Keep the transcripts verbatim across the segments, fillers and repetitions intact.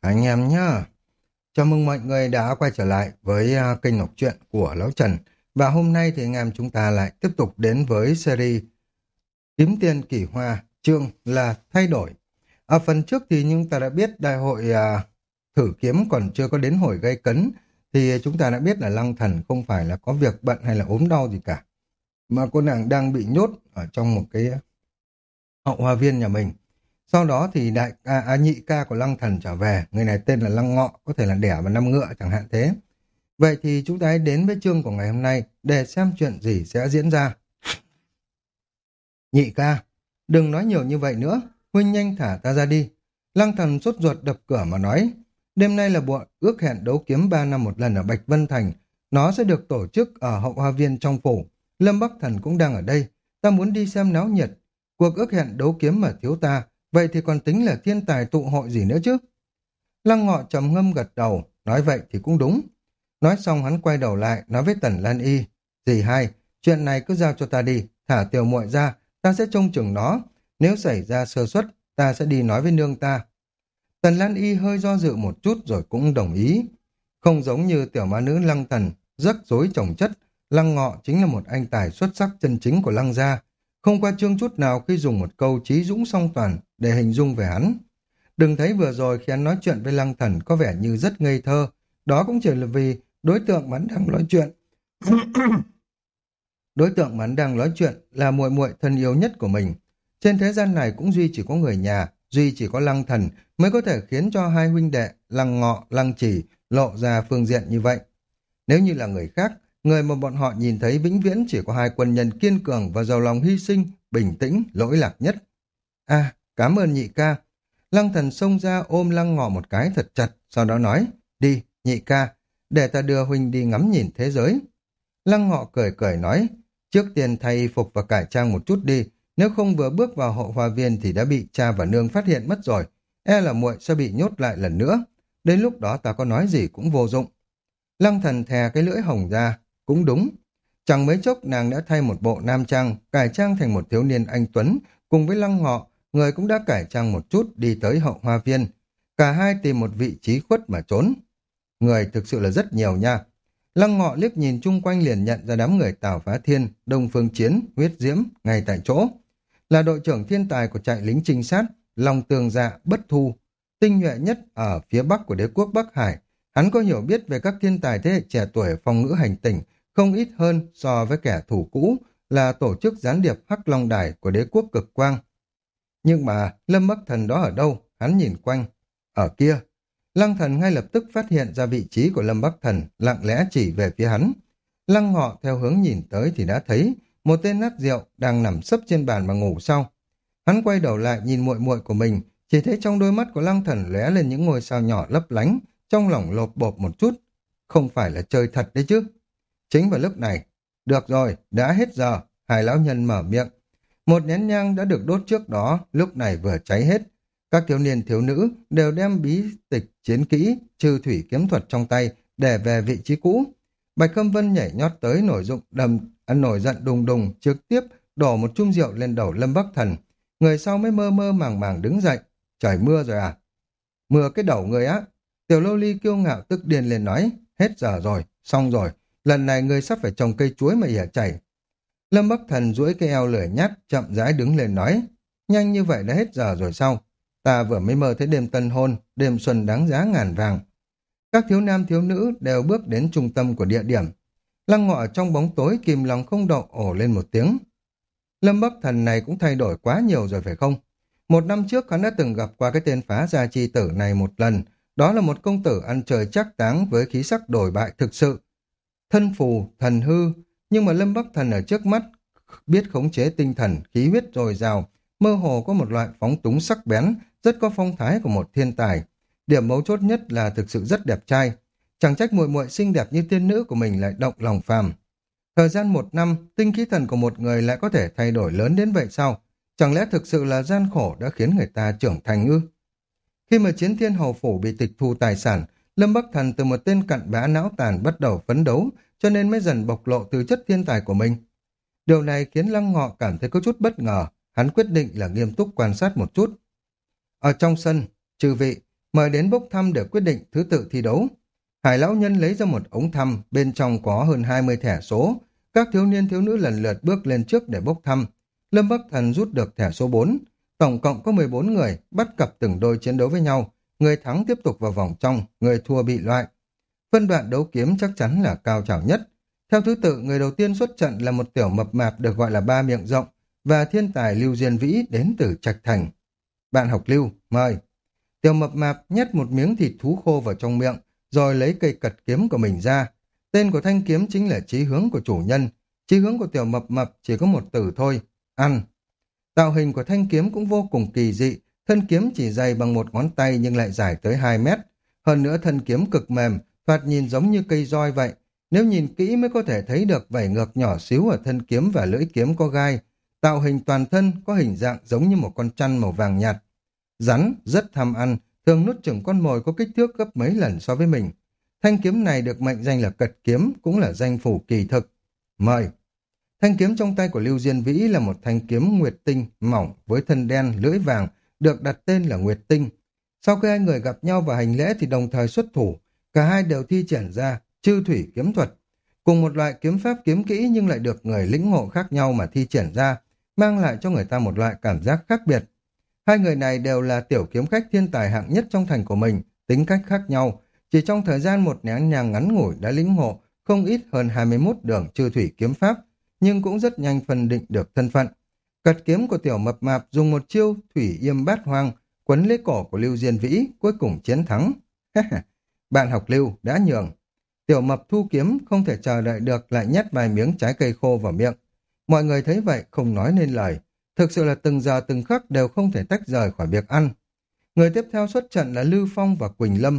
Anh em nhá, chào mừng mọi người đã quay trở lại với à, kênh đọc truyện của Lão Trần. Và hôm nay thì anh em chúng ta lại tiếp tục đến với series Kiếm Tiền Kỳ Hoa, chương là thay đổi. Ở phần trước thì chúng ta đã biết đại hội à, thử kiếm còn chưa có đến hồi gây cấn, thì chúng ta đã biết là Lăng Thần không phải là có việc bận hay là ốm đau gì cả, mà cô nàng đang bị nhốt ở trong một cái hậu hoa viên nhà mình. Sau đó thì đại ca, à, nhị ca của Lăng Thần trở về, người này tên là Lăng Ngọ, có thể là đẻ vào năm ngựa chẳng hạn thế. Vậy thì chúng ta hãy đến với chương của ngày hôm nay để xem chuyện gì sẽ diễn ra. Nhị ca, đừng nói nhiều như vậy nữa, huynh nhanh thả ta ra đi. Lăng Thần sốt ruột đập cửa mà nói, đêm nay là buổi ước hẹn đấu kiếm ba năm một lần ở Bạch Vân Thành, nó sẽ được tổ chức ở hậu hoa viên trong phủ. Lâm Bắc Thần cũng đang ở đây, ta muốn đi xem náo nhiệt. Cuộc ước hẹn đấu kiếm mà thiếu ta, vậy thì còn tính là thiên tài tụ hội gì nữa chứ? Lăng Ngọ trầm ngâm gật đầu, nói vậy thì cũng đúng. Nói xong hắn quay đầu lại, nói với Tần Lan Y, dì hai, chuyện này cứ giao cho ta đi, thả tiểu muội ra, ta sẽ trông chừng nó. Nếu xảy ra sơ suất, ta sẽ đi nói với nương ta. Tần Lan Y hơi do dự một chút rồi cũng đồng ý. Không giống như tiểu ma nữ Lăng Tần, rắc rối chồng chất, Lăng Ngọ chính là một anh tài xuất sắc chân chính của Lăng gia. Không qua chương chút nào khi dùng một câu trí dũng song toàn để hình dung về hắn. Đừng thấy vừa rồi khi hắn nói chuyện với Lăng Thần có vẻ như rất ngây thơ, đó cũng chỉ là vì đối tượng mà hắn đang nói chuyện. Đối tượng mà hắn đang nói chuyện là muội muội thân yêu nhất của mình. Trên thế gian này cũng duy chỉ có người nhà, duy chỉ có Lăng Thần mới có thể khiến cho hai huynh đệ Lăng Ngọ, Lăng Trì lộ ra phương diện như vậy. Nếu như là người khác, người mà bọn họ nhìn thấy vĩnh viễn chỉ có hai quân nhân kiên cường và giàu lòng hy sinh, bình tĩnh, lỗi lạc nhất. À, cảm ơn nhị ca. Lăng Thần xông ra ôm Lăng Ngọ một cái thật chặt, sau đó nói, đi, nhị ca, để ta đưa huynh đi ngắm nhìn thế giới. Lăng Ngọ cười cười nói, trước tiên thay y phục và cải trang một chút đi, nếu không vừa bước vào hậu hoa viên thì đã bị cha và nương phát hiện mất rồi, e là muội sẽ bị nhốt lại lần nữa. Đến lúc đó ta có nói gì cũng vô dụng. Lăng Thần thè cái lưỡi hồng ra, cũng đúng. Chẳng mấy chốc nàng đã thay một bộ nam trang, cải trang thành một thiếu niên anh tuấn, cùng với Lăng Ngọ, người cũng đã cải trang một chút đi tới hậu hoa viên. Cả hai tìm một vị trí khuất mà trốn. Người thực sự là rất nhiều nha. Lăng Ngọ liếc nhìn chung quanh liền nhận ra đám người Tào Phá Thiên, Đông Phương Chiến, Huyết Diễm, ngay tại chỗ. Là đội trưởng thiên tài của trại lính trinh sát, Long Tường Dạ, Bất Thu, tinh nhuệ nhất ở phía bắc của đế quốc Bắc Hải. Hắn có hiểu biết về các thiên tài thế hệ trẻ tuổi phong ngữ hành tinh, không ít hơn so với kẻ thủ cũ là tổ chức gián điệp Hắc Long Đài của đế quốc Cực Quang. Nhưng mà Lâm Bắc Thần đó ở đâu? Hắn nhìn quanh. Ở kia. Lăng Thần ngay lập tức phát hiện ra vị trí của Lâm Bắc Thần, lặng lẽ chỉ về phía hắn. Lăng Ngọ theo hướng nhìn tới thì đã thấy một tên nát rượu đang nằm sấp trên bàn mà ngủ sau. Hắn quay đầu lại nhìn muội muội của mình, chỉ thấy trong đôi mắt của Lăng Thần lóe lên những ngôi sao nhỏ lấp lánh, trong lòng lột bột một chút. Không phải là chơi thật đấy chứ. Chính vào lúc này, được rồi, đã hết giờ, hai lão nhân mở miệng. Một nén nhang đã được đốt trước đó, lúc này vừa cháy hết. Các thiếu niên thiếu nữ đều đem bí tịch chiến kỹ, trừ thủy kiếm thuật trong tay để về vị trí cũ. Bạch Khâm Vân nhảy nhót tới nổi dụng đầm, ăn nổi giận đùng đùng, trực tiếp đổ một chung rượu lên đầu Lâm Bắc Thần. Người sau mới mơ mơ màng màng đứng dậy. Trời mưa rồi à? Mưa cái đầu người á. Tiểu Lô Ly kiêu ngạo tức điên lên nói, hết giờ rồi, xong rồi, lần này người sắp phải trồng cây chuối mà ỉa chảy. Lâm Bắc Thần duỗi cái eo lười nhát, chậm rãi đứng lên nói, nhanh như vậy đã hết giờ rồi sao? Ta vừa mới mơ thấy đêm tân hôn, đêm xuân đáng giá ngàn vàng. Các thiếu nam thiếu nữ đều bước đến trung tâm của địa điểm. Lăng Ngọ trong bóng tối kìm lòng không đậu ổ lên một tiếng. Lâm Bắc Thần này cũng thay đổi quá nhiều rồi phải không? Một năm trước hắn đã từng gặp qua cái tên phá gia chi tử này một lần. Đó là một công tử ăn chơi chắc táng với khí sắc đổi bại thực sự. Thân phù, thần hư, nhưng mà Lâm Bắc Thần ở trước mắt biết khống chế tinh thần, khí huyết dồi dào, mơ hồ có một loại phóng túng sắc bén, rất có phong thái của một thiên tài. Điểm mấu chốt nhất là thực sự rất đẹp trai. Chẳng trách muội muội xinh đẹp như tiên nữ của mình lại động lòng phàm. Thời gian một năm, tinh khí thần của một người lại có thể thay đổi lớn đến vậy sao? Chẳng lẽ thực sự là gian khổ đã khiến người ta trưởng thành ư? Khi mà Chiến Thiên Hầu Phủ bị tịch thu tài sản, Lâm Bắc Thần từ một tên cặn bã não tàn bắt đầu phấn đấu, cho nên mới dần bộc lộ từ chất thiên tài của mình. Điều này khiến Lăng Ngọ cảm thấy có chút bất ngờ, hắn quyết định là nghiêm túc quan sát một chút. Ở trong sân, chư vị, mời đến bốc thăm để quyết định thứ tự thi đấu. Hải lão nhân lấy ra một ống thăm, bên trong có hơn hai mươi thẻ số. Các thiếu niên thiếu nữ lần lượt bước lên trước để bốc thăm. Lâm Bắc Thần rút được thẻ số bốn. Tổng cộng có mười bốn người, bắt cặp từng đôi chiến đấu với nhau. Người thắng tiếp tục vào vòng trong, người thua bị loại. Phân đoạn đấu kiếm chắc chắn là cao trào nhất. Theo thứ tự, người đầu tiên xuất trận là một tiểu mập mạp được gọi là ba miệng rộng và thiên tài Lưu Diên Vĩ đến từ Trạch Thành. Bạn học Lưu, mời. Tiểu mập mạp nhét một miếng thịt thú khô vào trong miệng, rồi lấy cây cật kiếm của mình ra. Tên của thanh kiếm chính là chí hướng của chủ nhân. Chí hướng của tiểu mập mập chỉ có một từ thôi, ăn. Tạo hình của thanh kiếm cũng vô cùng kỳ dị, thân kiếm chỉ dày bằng một ngón tay nhưng lại dài tới hai mét. Hơn nữa thân kiếm cực mềm, thoạt nhìn giống như cây roi vậy. Nếu nhìn kỹ mới có thể thấy được vảy ngược nhỏ xíu ở thân kiếm và lưỡi kiếm có gai. Tạo hình toàn thân có hình dạng giống như một con trăn màu vàng nhạt. Rắn rất tham ăn, thường nuốt chửng con mồi có kích thước gấp mấy lần so với mình. Thanh kiếm này được mệnh danh là cật kiếm, cũng là danh phủ kỳ thực. Mời. Thanh kiếm trong tay của Lưu Diên Vĩ là một thanh kiếm nguyệt tinh mỏng với thân đen, lưỡi vàng, được đặt tên là Nguyệt Tinh. Sau khi hai người gặp nhau và hành lễ thì đồng thời xuất thủ, cả hai đều thi triển ra chư thủy kiếm thuật. Cùng một loại kiếm pháp kiếm kỹ nhưng lại được người lĩnh ngộ khác nhau mà thi triển ra, mang lại cho người ta một loại cảm giác khác biệt. Hai người này đều là tiểu kiếm khách thiên tài hạng nhất trong thành của mình, tính cách khác nhau. Chỉ trong thời gian một nén nhang ngắn ngủi đã lĩnh ngộ không ít hơn hai mươi mốt đường chư thủy kiếm pháp, nhưng cũng rất nhanh phân định được thân phận. Cật kiếm của tiểu mập mạp dùng một chiêu thủy yêm bát hoang, quấn lấy cổ của Lưu Diên Vĩ, cuối cùng chiến thắng. Bạn học Lưu đã nhường. Tiểu mập thu kiếm không thể chờ đợi được lại nhét vài miếng trái cây khô vào miệng. Mọi người thấy vậy không nói nên lời. Thực sự là từng giờ từng khắc đều không thể tách rời khỏi việc ăn. Người tiếp theo xuất trận là Lưu Phong và Quỳnh Lâm.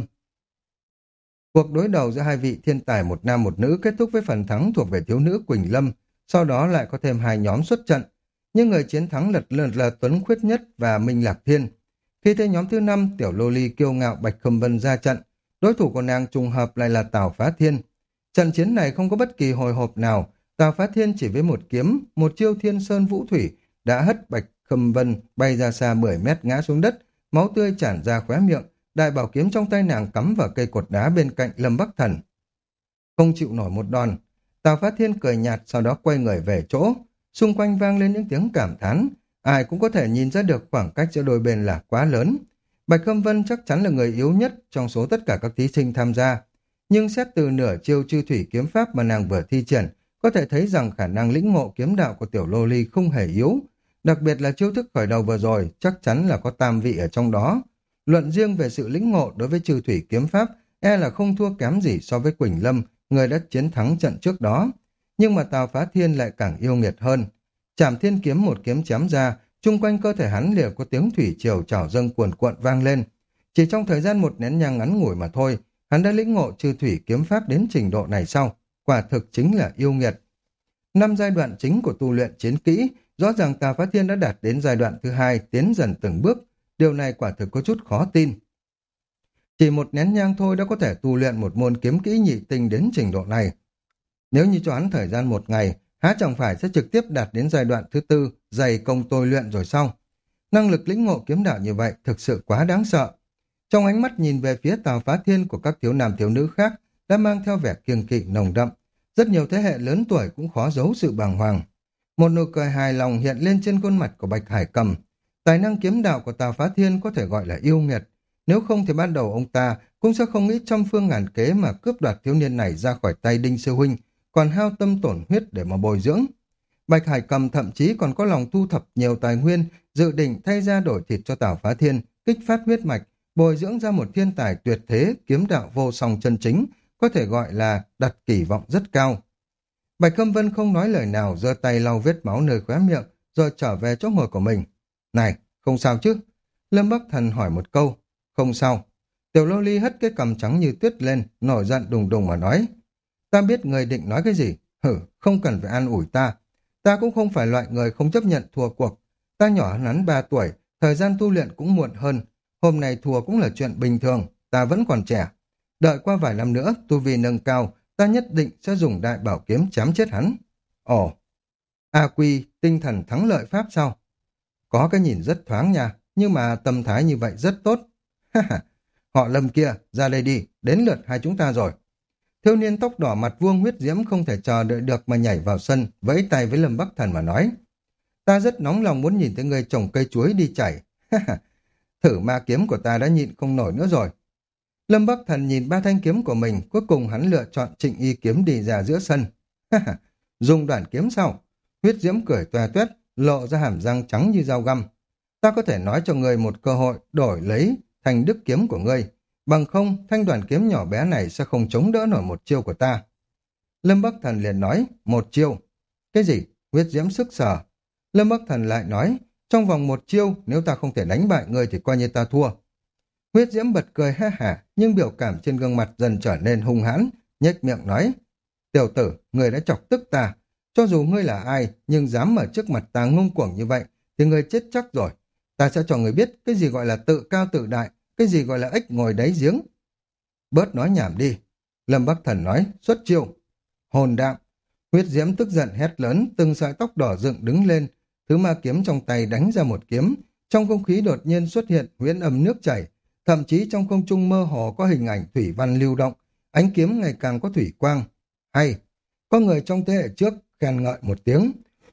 Cuộc đối đầu giữa hai vị thiên tài một nam một nữ kết thúc với phần thắng thuộc về thiếu nữ Quỳnh Lâm, sau đó lại có thêm hai nhóm xuất trận. Nhưng người chiến thắng lật lượt là Tuấn Khuyết Nhất và Minh Lạc Thiên. Khi thấy nhóm thứ năm, tiểu lô ly kiêu ngạo Bạch Khâm Vân ra trận, đối thủ của nàng trùng hợp lại là Tào Phá Thiên. Trận chiến này không có bất kỳ hồi hộp nào, Tào Phá Thiên chỉ với một kiếm, một chiêu Thiên Sơn Vũ Thủy đã hất Bạch Khâm Vân bay ra xa mười mét ngã xuống đất, máu tươi tràn ra khóe miệng, đại bảo kiếm trong tay nàng cắm vào cây cột đá bên cạnh Lâm Bắc Thần. Không chịu nổi một đòn, Tào Phá Thiên cười nhạt sau đó quay người về chỗ, xung quanh vang lên những tiếng cảm thán, ai cũng có thể nhìn ra được khoảng cách giữa đôi bên là quá lớn. Bạch Khâm Vân chắc chắn là người yếu nhất trong số tất cả các thí sinh tham gia, nhưng xét từ nửa chiêu chư thủy kiếm pháp mà nàng vừa thi triển, có thể thấy rằng khả năng lĩnh ngộ kiếm đạo của tiểu lô ly không hề yếu, đặc biệt là chiêu thức khởi đầu vừa rồi chắc chắn là có tam vị ở trong đó. Luận riêng về sự lĩnh ngộ đối với trừ thủy kiếm pháp, e là không thua kém gì so với Quỳnh Lâm, người đã chiến thắng trận trước đó. Nhưng mà Tào Phá Thiên lại càng yêu nghiệt hơn. Trảm Thiên kiếm một kiếm chém ra, chung quanh cơ thể hắn liền có tiếng thủy triều trào dâng cuồn cuộn vang lên. Chỉ trong thời gian một nén nhang ngắn ngủi mà thôi, hắn đã lĩnh ngộ trừ thủy kiếm pháp đến trình độ này sau, quả thực chính là yêu nghiệt. Năm giai đoạn chính của tu luyện chiến kỹ, rõ ràng Tào Phá Thiên đã đạt đến giai đoạn thứ hai, tiến dần từng bước. Điều này quả thực có chút khó tin. Chỉ một nén nhang thôi đã có thể tu luyện một môn kiếm kỹ nhị tinh đến trình độ này. Nếu như cho hắn thời gian một ngày, há chẳng phải sẽ trực tiếp đạt đến giai đoạn thứ tư, dày công tôi luyện rồi xong. Năng lực lĩnh ngộ kiếm đạo như vậy thực sự quá đáng sợ. Trong ánh mắt nhìn về phía Tào Phá Thiên của các thiếu nam thiếu nữ khác đã mang theo vẻ kiêng kỵ nồng đậm. Rất nhiều thế hệ lớn tuổi cũng khó giấu sự bàng hoàng. Một nụ cười hài lòng hiện lên trên khuôn mặt của Bạch Hải Cầm. Tài năng kiếm đạo của Tào Phá Thiên có thể gọi là yêu nghiệt. Nếu không thì ban đầu ông ta cũng sẽ không nghĩ trăm phương ngàn kế mà cướp đoạt thiếu niên này ra khỏi tay Đinh Sư Huynh, còn hao tâm tổn huyết để mà bồi dưỡng. Bạch Hải Cầm thậm chí còn có lòng thu thập nhiều tài nguyên, dự định thay ra đổi thịt cho Tào Phá Thiên, kích phát huyết mạch, bồi dưỡng ra một thiên tài tuyệt thế, kiếm đạo vô song chân chính, có thể gọi là đặt kỳ vọng rất cao. Bạch Câm Vân không nói lời nào, giơ tay lau vết máu nơi khóe miệng, rồi trở về chỗ ngồi của mình. Này, không sao chứ? Lâm Bắc Thần hỏi một câu. Không sao. Tiểu Lô Ly hất cái cằm trắng như tuyết lên, nổi giận đùng đùng mà nói. Ta biết người định nói cái gì. Hử, không cần phải an ủi ta. Ta cũng không phải loại người không chấp nhận thua cuộc. Ta nhỏ hơn hắn ba tuổi, thời gian tu luyện cũng muộn hơn. Hôm nay thua cũng là chuyện bình thường, ta vẫn còn trẻ. Đợi qua vài năm nữa, tu vi nâng cao, ta nhất định sẽ dùng đại bảo kiếm chém chết hắn. Ồ, A Quy, tinh thần thắng lợi pháp sao? Có cái nhìn rất thoáng nha, nhưng mà tâm thái như vậy rất tốt. Họ Lâm kia, ra đây đi, đến lượt hai chúng ta rồi. Thiếu niên tóc đỏ mặt vuông huyết diễm không thể chờ đợi được mà nhảy vào sân, vẫy tay với Lâm Bắc Thần mà nói. Ta rất nóng lòng muốn nhìn thấy người trồng cây chuối đi chảy. Thử ma kiếm của ta đã nhịn không nổi nữa rồi. Lâm Bắc Thần nhìn ba thanh kiếm của mình, cuối cùng hắn lựa chọn Trịnh Y kiếm đi ra giữa sân. Dùng đoạn kiếm sau. Huyết diễm cười toe toét, lộ ra hàm răng trắng như dao găm. Ta có thể nói cho ngươi một cơ hội đổi lấy thành đức kiếm của ngươi. Bằng không, thanh đoàn kiếm nhỏ bé này sẽ không chống đỡ nổi một chiêu của ta. Lâm Bắc Thần liền nói, một chiêu. Cái gì? Huyết diễm sức sở. Lâm Bắc Thần lại nói, trong vòng một chiêu, nếu ta không thể đánh bại ngươi thì coi như ta thua. Huyết diễm bật cười ha hả, nhưng biểu cảm trên gương mặt dần trở nên hung hãn, nhếch miệng nói, tiểu tử, ngươi đã chọc tức ta. Cho dù ngươi là ai, nhưng dám ở trước mặt ta ngông cuồng như vậy, thì ngươi chết chắc rồi. Ta sẽ cho ngươi biết cái gì gọi là tự cao tự đại, cái gì gọi là ếch ngồi đáy giếng. Bớt nói nhảm đi. Lâm Bắc Thần nói, xuất chiêu. Hồn đạm. Huyết diễm tức giận hét lớn, từng sợi tóc đỏ dựng đứng lên, thứ ma kiếm trong tay đánh ra một kiếm. Trong không khí đột nhiên xuất hiện huyễn âm nước chảy, thậm chí trong không trung mơ hồ có hình ảnh thủy văn lưu động, ánh kiếm ngày càng có thủy quang. Hay, có người trong thế hệ trước khen ngợi một tiếng.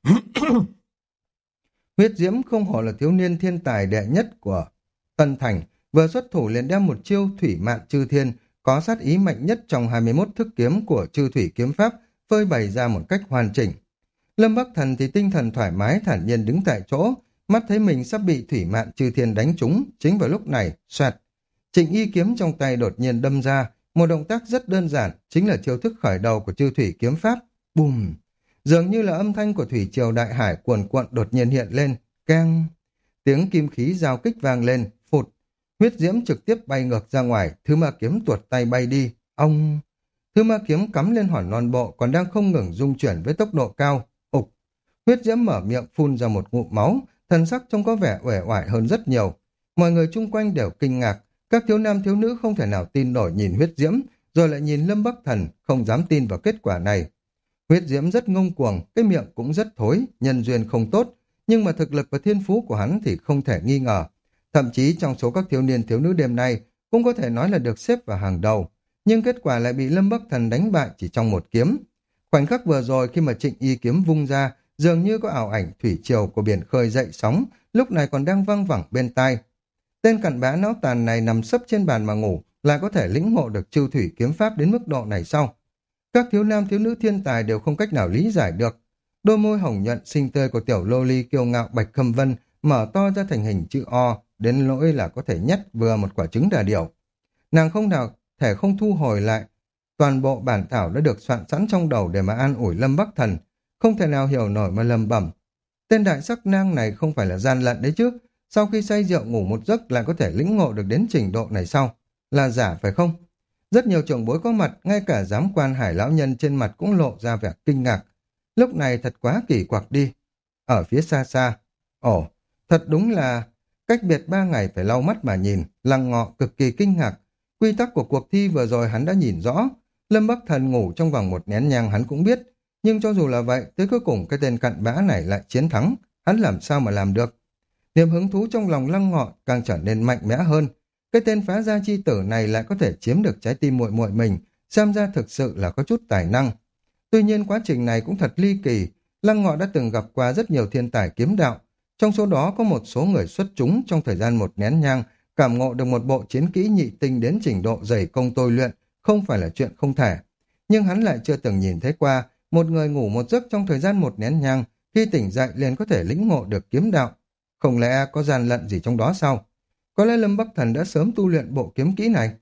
Huyết diễm không hổ là thiếu niên thiên tài đệ nhất của Tân Thành, vừa xuất thủ liền đem một chiêu thủy mạn chư thiên, có sát ý mạnh nhất trong hai mươi mốt thức kiếm của chư thủy kiếm pháp, phơi bày ra một cách hoàn chỉnh. Lâm Bắc Thần thì tinh thần thoải mái thản nhiên đứng tại chỗ, mắt thấy mình sắp bị thủy mạn chư thiên đánh trúng, chính vào lúc này, xoẹt. Trịnh Y kiếm trong tay đột nhiên đâm ra, một động tác rất đơn giản, chính là chiêu thức khởi đầu của chư thủy kiếm pháp. Bùm! Dường như là âm thanh của thủy triều đại hải cuồn cuộn đột nhiên hiện lên, keng. Tiếng kim khí giao kích vang lên, phụt. Huyết diễm trực tiếp bay ngược ra ngoài, thứ ma kiếm tuột tay bay đi. Ông! Thứ ma kiếm cắm lên hòn non bộ còn đang không ngừng dung chuyển với tốc độ cao. Ục! Huyết diễm mở miệng phun ra một ngụm máu, thần sắc trông có vẻ uể oải hơn rất nhiều. Mọi người chung quanh đều kinh ngạc, các thiếu nam thiếu nữ không thể nào tin nổi nhìn huyết diễm, rồi lại nhìn Lâm Bắc Thần, không dám tin vào kết quả này. Huyết diễm rất ngông cuồng, cái miệng cũng rất thối, nhân duyên không tốt, nhưng mà thực lực và thiên phú của hắn thì không thể nghi ngờ. Thậm chí trong số các thiếu niên thiếu nữ đêm nay cũng có thể nói là được xếp vào hàng đầu, nhưng kết quả lại bị Lâm Bắc Thần đánh bại chỉ trong một kiếm. Khoảnh khắc vừa rồi khi mà Trịnh Y kiếm vung ra, dường như có ảo ảnh thủy triều của biển khơi dậy sóng, lúc này còn đang văng vẳng bên tai. Tên cặn bã não tàn này nằm sấp trên bàn mà ngủ, lại có thể lĩnh ngộ được chư thủy kiếm pháp đến mức độ này sau. Các thiếu nam thiếu nữ thiên tài đều không cách nào lý giải được. Đôi môi hồng nhuận xinh tươi của tiểu lô ly kiêu ngạo Bạch Khâm Vân mở to ra thành hình chữ O, đến nỗi là có thể nhét vừa một quả trứng đà điểu. Nàng không nào thể không thu hồi lại. Toàn bộ bản thảo đã được soạn sẵn trong đầu để mà an ủi Lâm Bắc Thần, không thể nào hiểu nổi mà lầm bẩm. Tên đại sắc nang này không phải là gian lận đấy chứ, sau khi say rượu ngủ một giấc lại có thể lĩnh ngộ được đến trình độ này sau. Là giả phải không? Rất nhiều trưởng bối có mặt, ngay cả giám quan Hải lão nhân trên mặt cũng lộ ra vẻ kinh ngạc. Lúc này thật quá kỳ quặc đi. Ở phía xa xa, ồ, thật đúng là cách biệt ba ngày phải lau mắt mà nhìn, Lăng Ngọ cực kỳ kinh ngạc. Quy tắc của cuộc thi vừa rồi hắn đã nhìn rõ, Lâm Bắc Thần ngủ trong vòng một nén nhang hắn cũng biết, nhưng cho dù là vậy, tới cuối cùng cái tên cặn bã này lại chiến thắng, hắn làm sao mà làm được. Niềm hứng thú trong lòng Lăng Ngọ càng trở nên mạnh mẽ hơn. Cái tên phá gia chi tử này lại có thể chiếm được trái tim muội muội mình, xem ra thực sự là có chút tài năng. Tuy nhiên quá trình này cũng thật ly kỳ, Lăng Ngọ đã từng gặp qua rất nhiều thiên tài kiếm đạo, trong số đó có một số người xuất chúng trong thời gian một nén nhang, cảm ngộ được một bộ chiến kỹ nhị tinh đến trình độ dày công tôi luyện, không phải là chuyện không thể. Nhưng hắn lại chưa từng nhìn thấy qua một người ngủ một giấc trong thời gian một nén nhang, khi tỉnh dậy liền có thể lĩnh ngộ được kiếm đạo. Không lẽ có gian lận gì trong đó sao? Có lẽ Lâm Bắc Thần đã sớm tu luyện bộ kiếm kỹ này.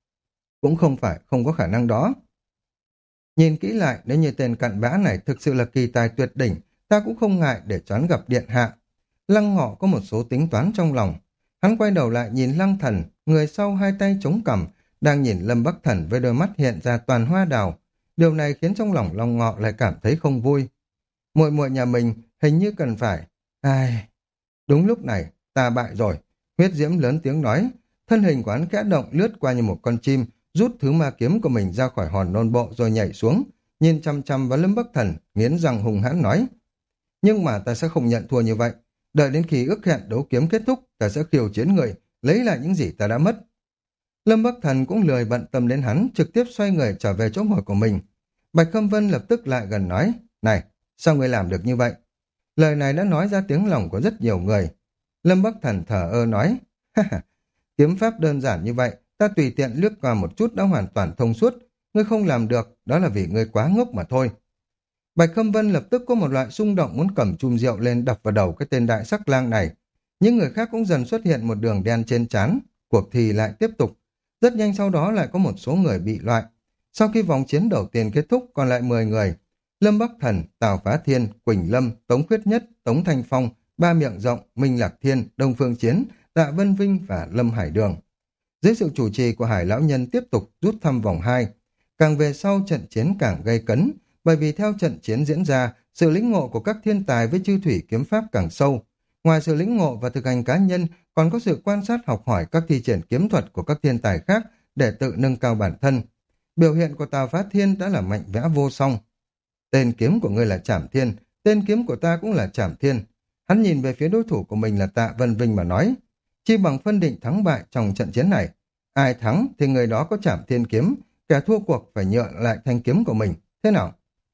Cũng không phải không có khả năng đó. Nhìn kỹ lại, nếu như tên cặn bã này thực sự là kỳ tài tuyệt đỉnh, ta cũng không ngại để choán gặp điện hạ. Lăng Ngọ có một số tính toán trong lòng. Hắn quay đầu lại nhìn Lăng Thần, người sau hai tay chống cằm, đang nhìn Lâm Bắc Thần với đôi mắt hiện ra toàn hoa đào. Điều này khiến trong lòng Lăng Ngọ lại cảm thấy không vui. Muội muội nhà mình hình như cần phải. Ai... Đúng lúc này, ta bại rồi. Huyết diễm lớn tiếng nói, thân hình của hắn khẽ động lướt qua như một con chim, rút thứ ma kiếm của mình ra khỏi hòn non bộ rồi nhảy xuống, nhìn chăm chăm vào Lâm Bắc Thần, nghiến răng hùng hãn nói. Nhưng mà ta sẽ không nhận thua như vậy. Đợi đến khi ước hẹn đấu kiếm kết thúc, ta sẽ khiêu chiến người, lấy lại những gì ta đã mất. Lâm Bắc Thần cũng lười bận tâm đến hắn, trực tiếp xoay người trở về chỗ ngồi của mình. Bạch Khâm Vân lập tức lại gần nói, này, sao ngươi làm được như vậy? Lời này đã nói ra tiếng lòng của rất nhiều người. Lâm Bắc Thần thở ơ nói, ha ha, kiếm pháp đơn giản như vậy, ta tùy tiện lướt qua một chút đã hoàn toàn thông suốt. Ngươi không làm được, đó là vì ngươi quá ngốc mà thôi. Bạch Khâm Vân lập tức có một loại xung động muốn cầm chum rượu lên đập vào đầu cái tên đại sắc lang này. Những người khác cũng dần xuất hiện một đường đen trên trán. Cuộc thi lại tiếp tục. Rất nhanh sau đó lại có một số người bị loại. Sau khi vòng chiến đầu tiên kết thúc còn lại mười người. Lâm Bắc Thần, Tào Phá Thiên, Quỳnh Lâm, Tống Khuyết Nhất, Tống Thanh Phong, Ba Miệng Rộng, Minh Lạc Thiên, Đông Phương Chiến, Tạ Vân Vinh và Lâm Hải Đường. Dưới sự chủ trì của Hải Lão Nhân tiếp tục rút thăm vòng hai. Càng về sau trận chiến càng gây cấn, bởi vì theo trận chiến diễn ra, sự lĩnh ngộ của các thiên tài với chư thủy kiếm pháp càng sâu. Ngoài sự lĩnh ngộ và thực hành cá nhân, còn có sự quan sát học hỏi các thi triển kiếm thuật của các thiên tài khác để tự nâng cao bản thân. Biểu hiện của Tào Phá Thiên đã là mạnh mẽ vô song. Tên kiếm của ngươi là Trảm Thiên, tên kiếm của ta cũng là Trảm Thiên. Hắn nhìn về phía đối thủ của mình là Tạ Vân Vinh mà nói, chi bằng phân định thắng bại trong trận chiến này. Ai thắng thì người đó có Trảm Thiên kiếm, kẻ thua cuộc phải nhượng lại thanh kiếm của mình. Thế nào?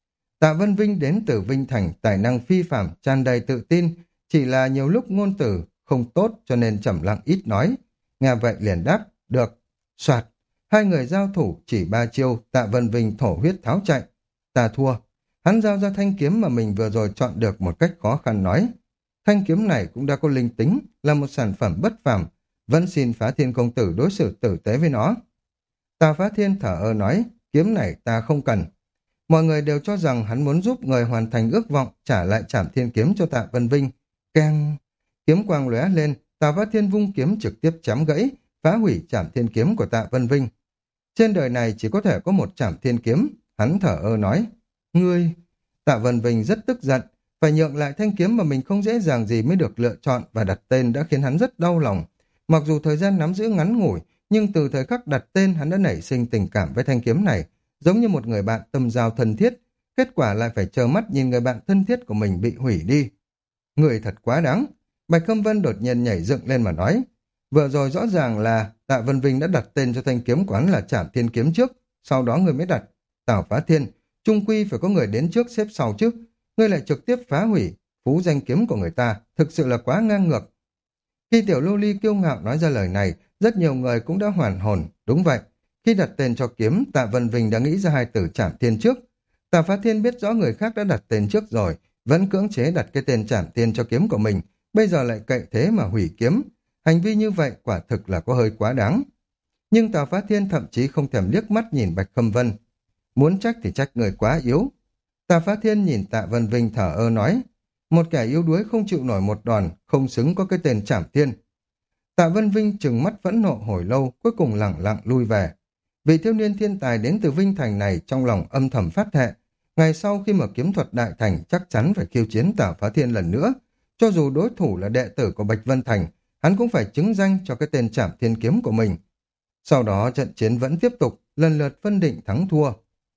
Tạ Vân Vinh đến từ Vinh Thành, tài năng phi phàm, tràn đầy tự tin, chỉ là nhiều lúc ngôn từ không tốt cho nên trầm lặng ít nói. Nghe vậy liền đáp, được. Soạt, hai người giao thủ chỉ ba chiêu, Tạ Vân Vinh thổ huyết tháo chạy. Ta thua. Hắn giao ra thanh kiếm mà mình vừa rồi chọn được một cách khó khăn nói. Thanh kiếm này cũng đã có linh tính, là một sản phẩm bất phàm, vẫn xin Phá Thiên công tử đối xử tử tế với nó. Tào Phá Thiên thở ơ nói, kiếm này ta không cần. Mọi người đều cho rằng hắn muốn giúp người hoàn thành ước vọng, trả lại Trảm Thiên kiếm cho Tạ Vân Vinh. Keng! Kiếm quang lóe lên, Tào Phá Thiên vung kiếm trực tiếp chém gãy, phá hủy Trảm Thiên kiếm của Tạ Vân Vinh. Trên đời này chỉ có thể có một Trảm Thiên kiếm, hắn thở ơ nói. Ngươi! Tạ Vân Vinh rất tức giận, phải nhượng lại thanh kiếm mà mình không dễ dàng gì mới được lựa chọn và đặt tên đã khiến hắn rất đau lòng. Mặc dù thời gian nắm giữ ngắn ngủi, nhưng từ thời khắc đặt tên hắn đã nảy sinh tình cảm với thanh kiếm này, giống như một người bạn tâm giao thân thiết, kết quả lại phải chờ mắt nhìn người bạn thân thiết của mình bị hủy đi. Người thật quá đáng. Bạch Khâm Vân đột nhiên nhảy dựng lên mà nói, vừa rồi rõ ràng là Tạ Vân Vinh đã đặt tên cho thanh kiếm quán là Trảm Thiên kiếm trước, sau đó người mới đặt Tào Phá Thiên, chung quy phải có người đến trước xếp sau chứ, ngươi lại trực tiếp phá hủy phú danh kiếm của người ta, thực sự là quá ngang ngược. Khi tiểu lưu ly kiêu ngạo nói ra lời này, rất nhiều người cũng đã hoàn hồn, đúng vậy. Khi đặt tên cho kiếm, Tạ Vân Vinh đã nghĩ ra hai từ Trảm Thiên trước. Tạ Phá Thiên biết rõ người khác đã đặt tên trước rồi, vẫn cưỡng chế đặt cái tên Trảm Thiên cho kiếm của mình, bây giờ lại cậy thế mà hủy kiếm. Hành vi như vậy quả thực là có hơi quá đáng. Nhưng Tạ Phá Thiên thậm chí không thèm liếc mắt nhìn Bạch Khâm Vân. Muốn trách thì trách người quá yếu. Tạ Phá Thiên nhìn Tạ Vân Vinh thở ơ nói, một kẻ yếu đuối không chịu nổi một đòn, không xứng có cái tên Trảm Thiên. Tạ Vân Vinh trừng mắt phẫn nộ hồi lâu, cuối cùng lẳng lặng lui về. Vị thiếu niên thiên tài đến từ Vinh Thành này trong lòng âm thầm phát thệ, ngày sau khi mở kiếm thuật đại thành chắc chắn phải khiêu chiến Tạ Phá Thiên lần nữa. Cho dù đối thủ là đệ tử của Bạch Vân Thành, hắn cũng phải chứng danh cho cái tên Trảm Thiên kiếm của mình. Sau đó trận chiến vẫn tiếp tục, lần lượt phân định thắng thua.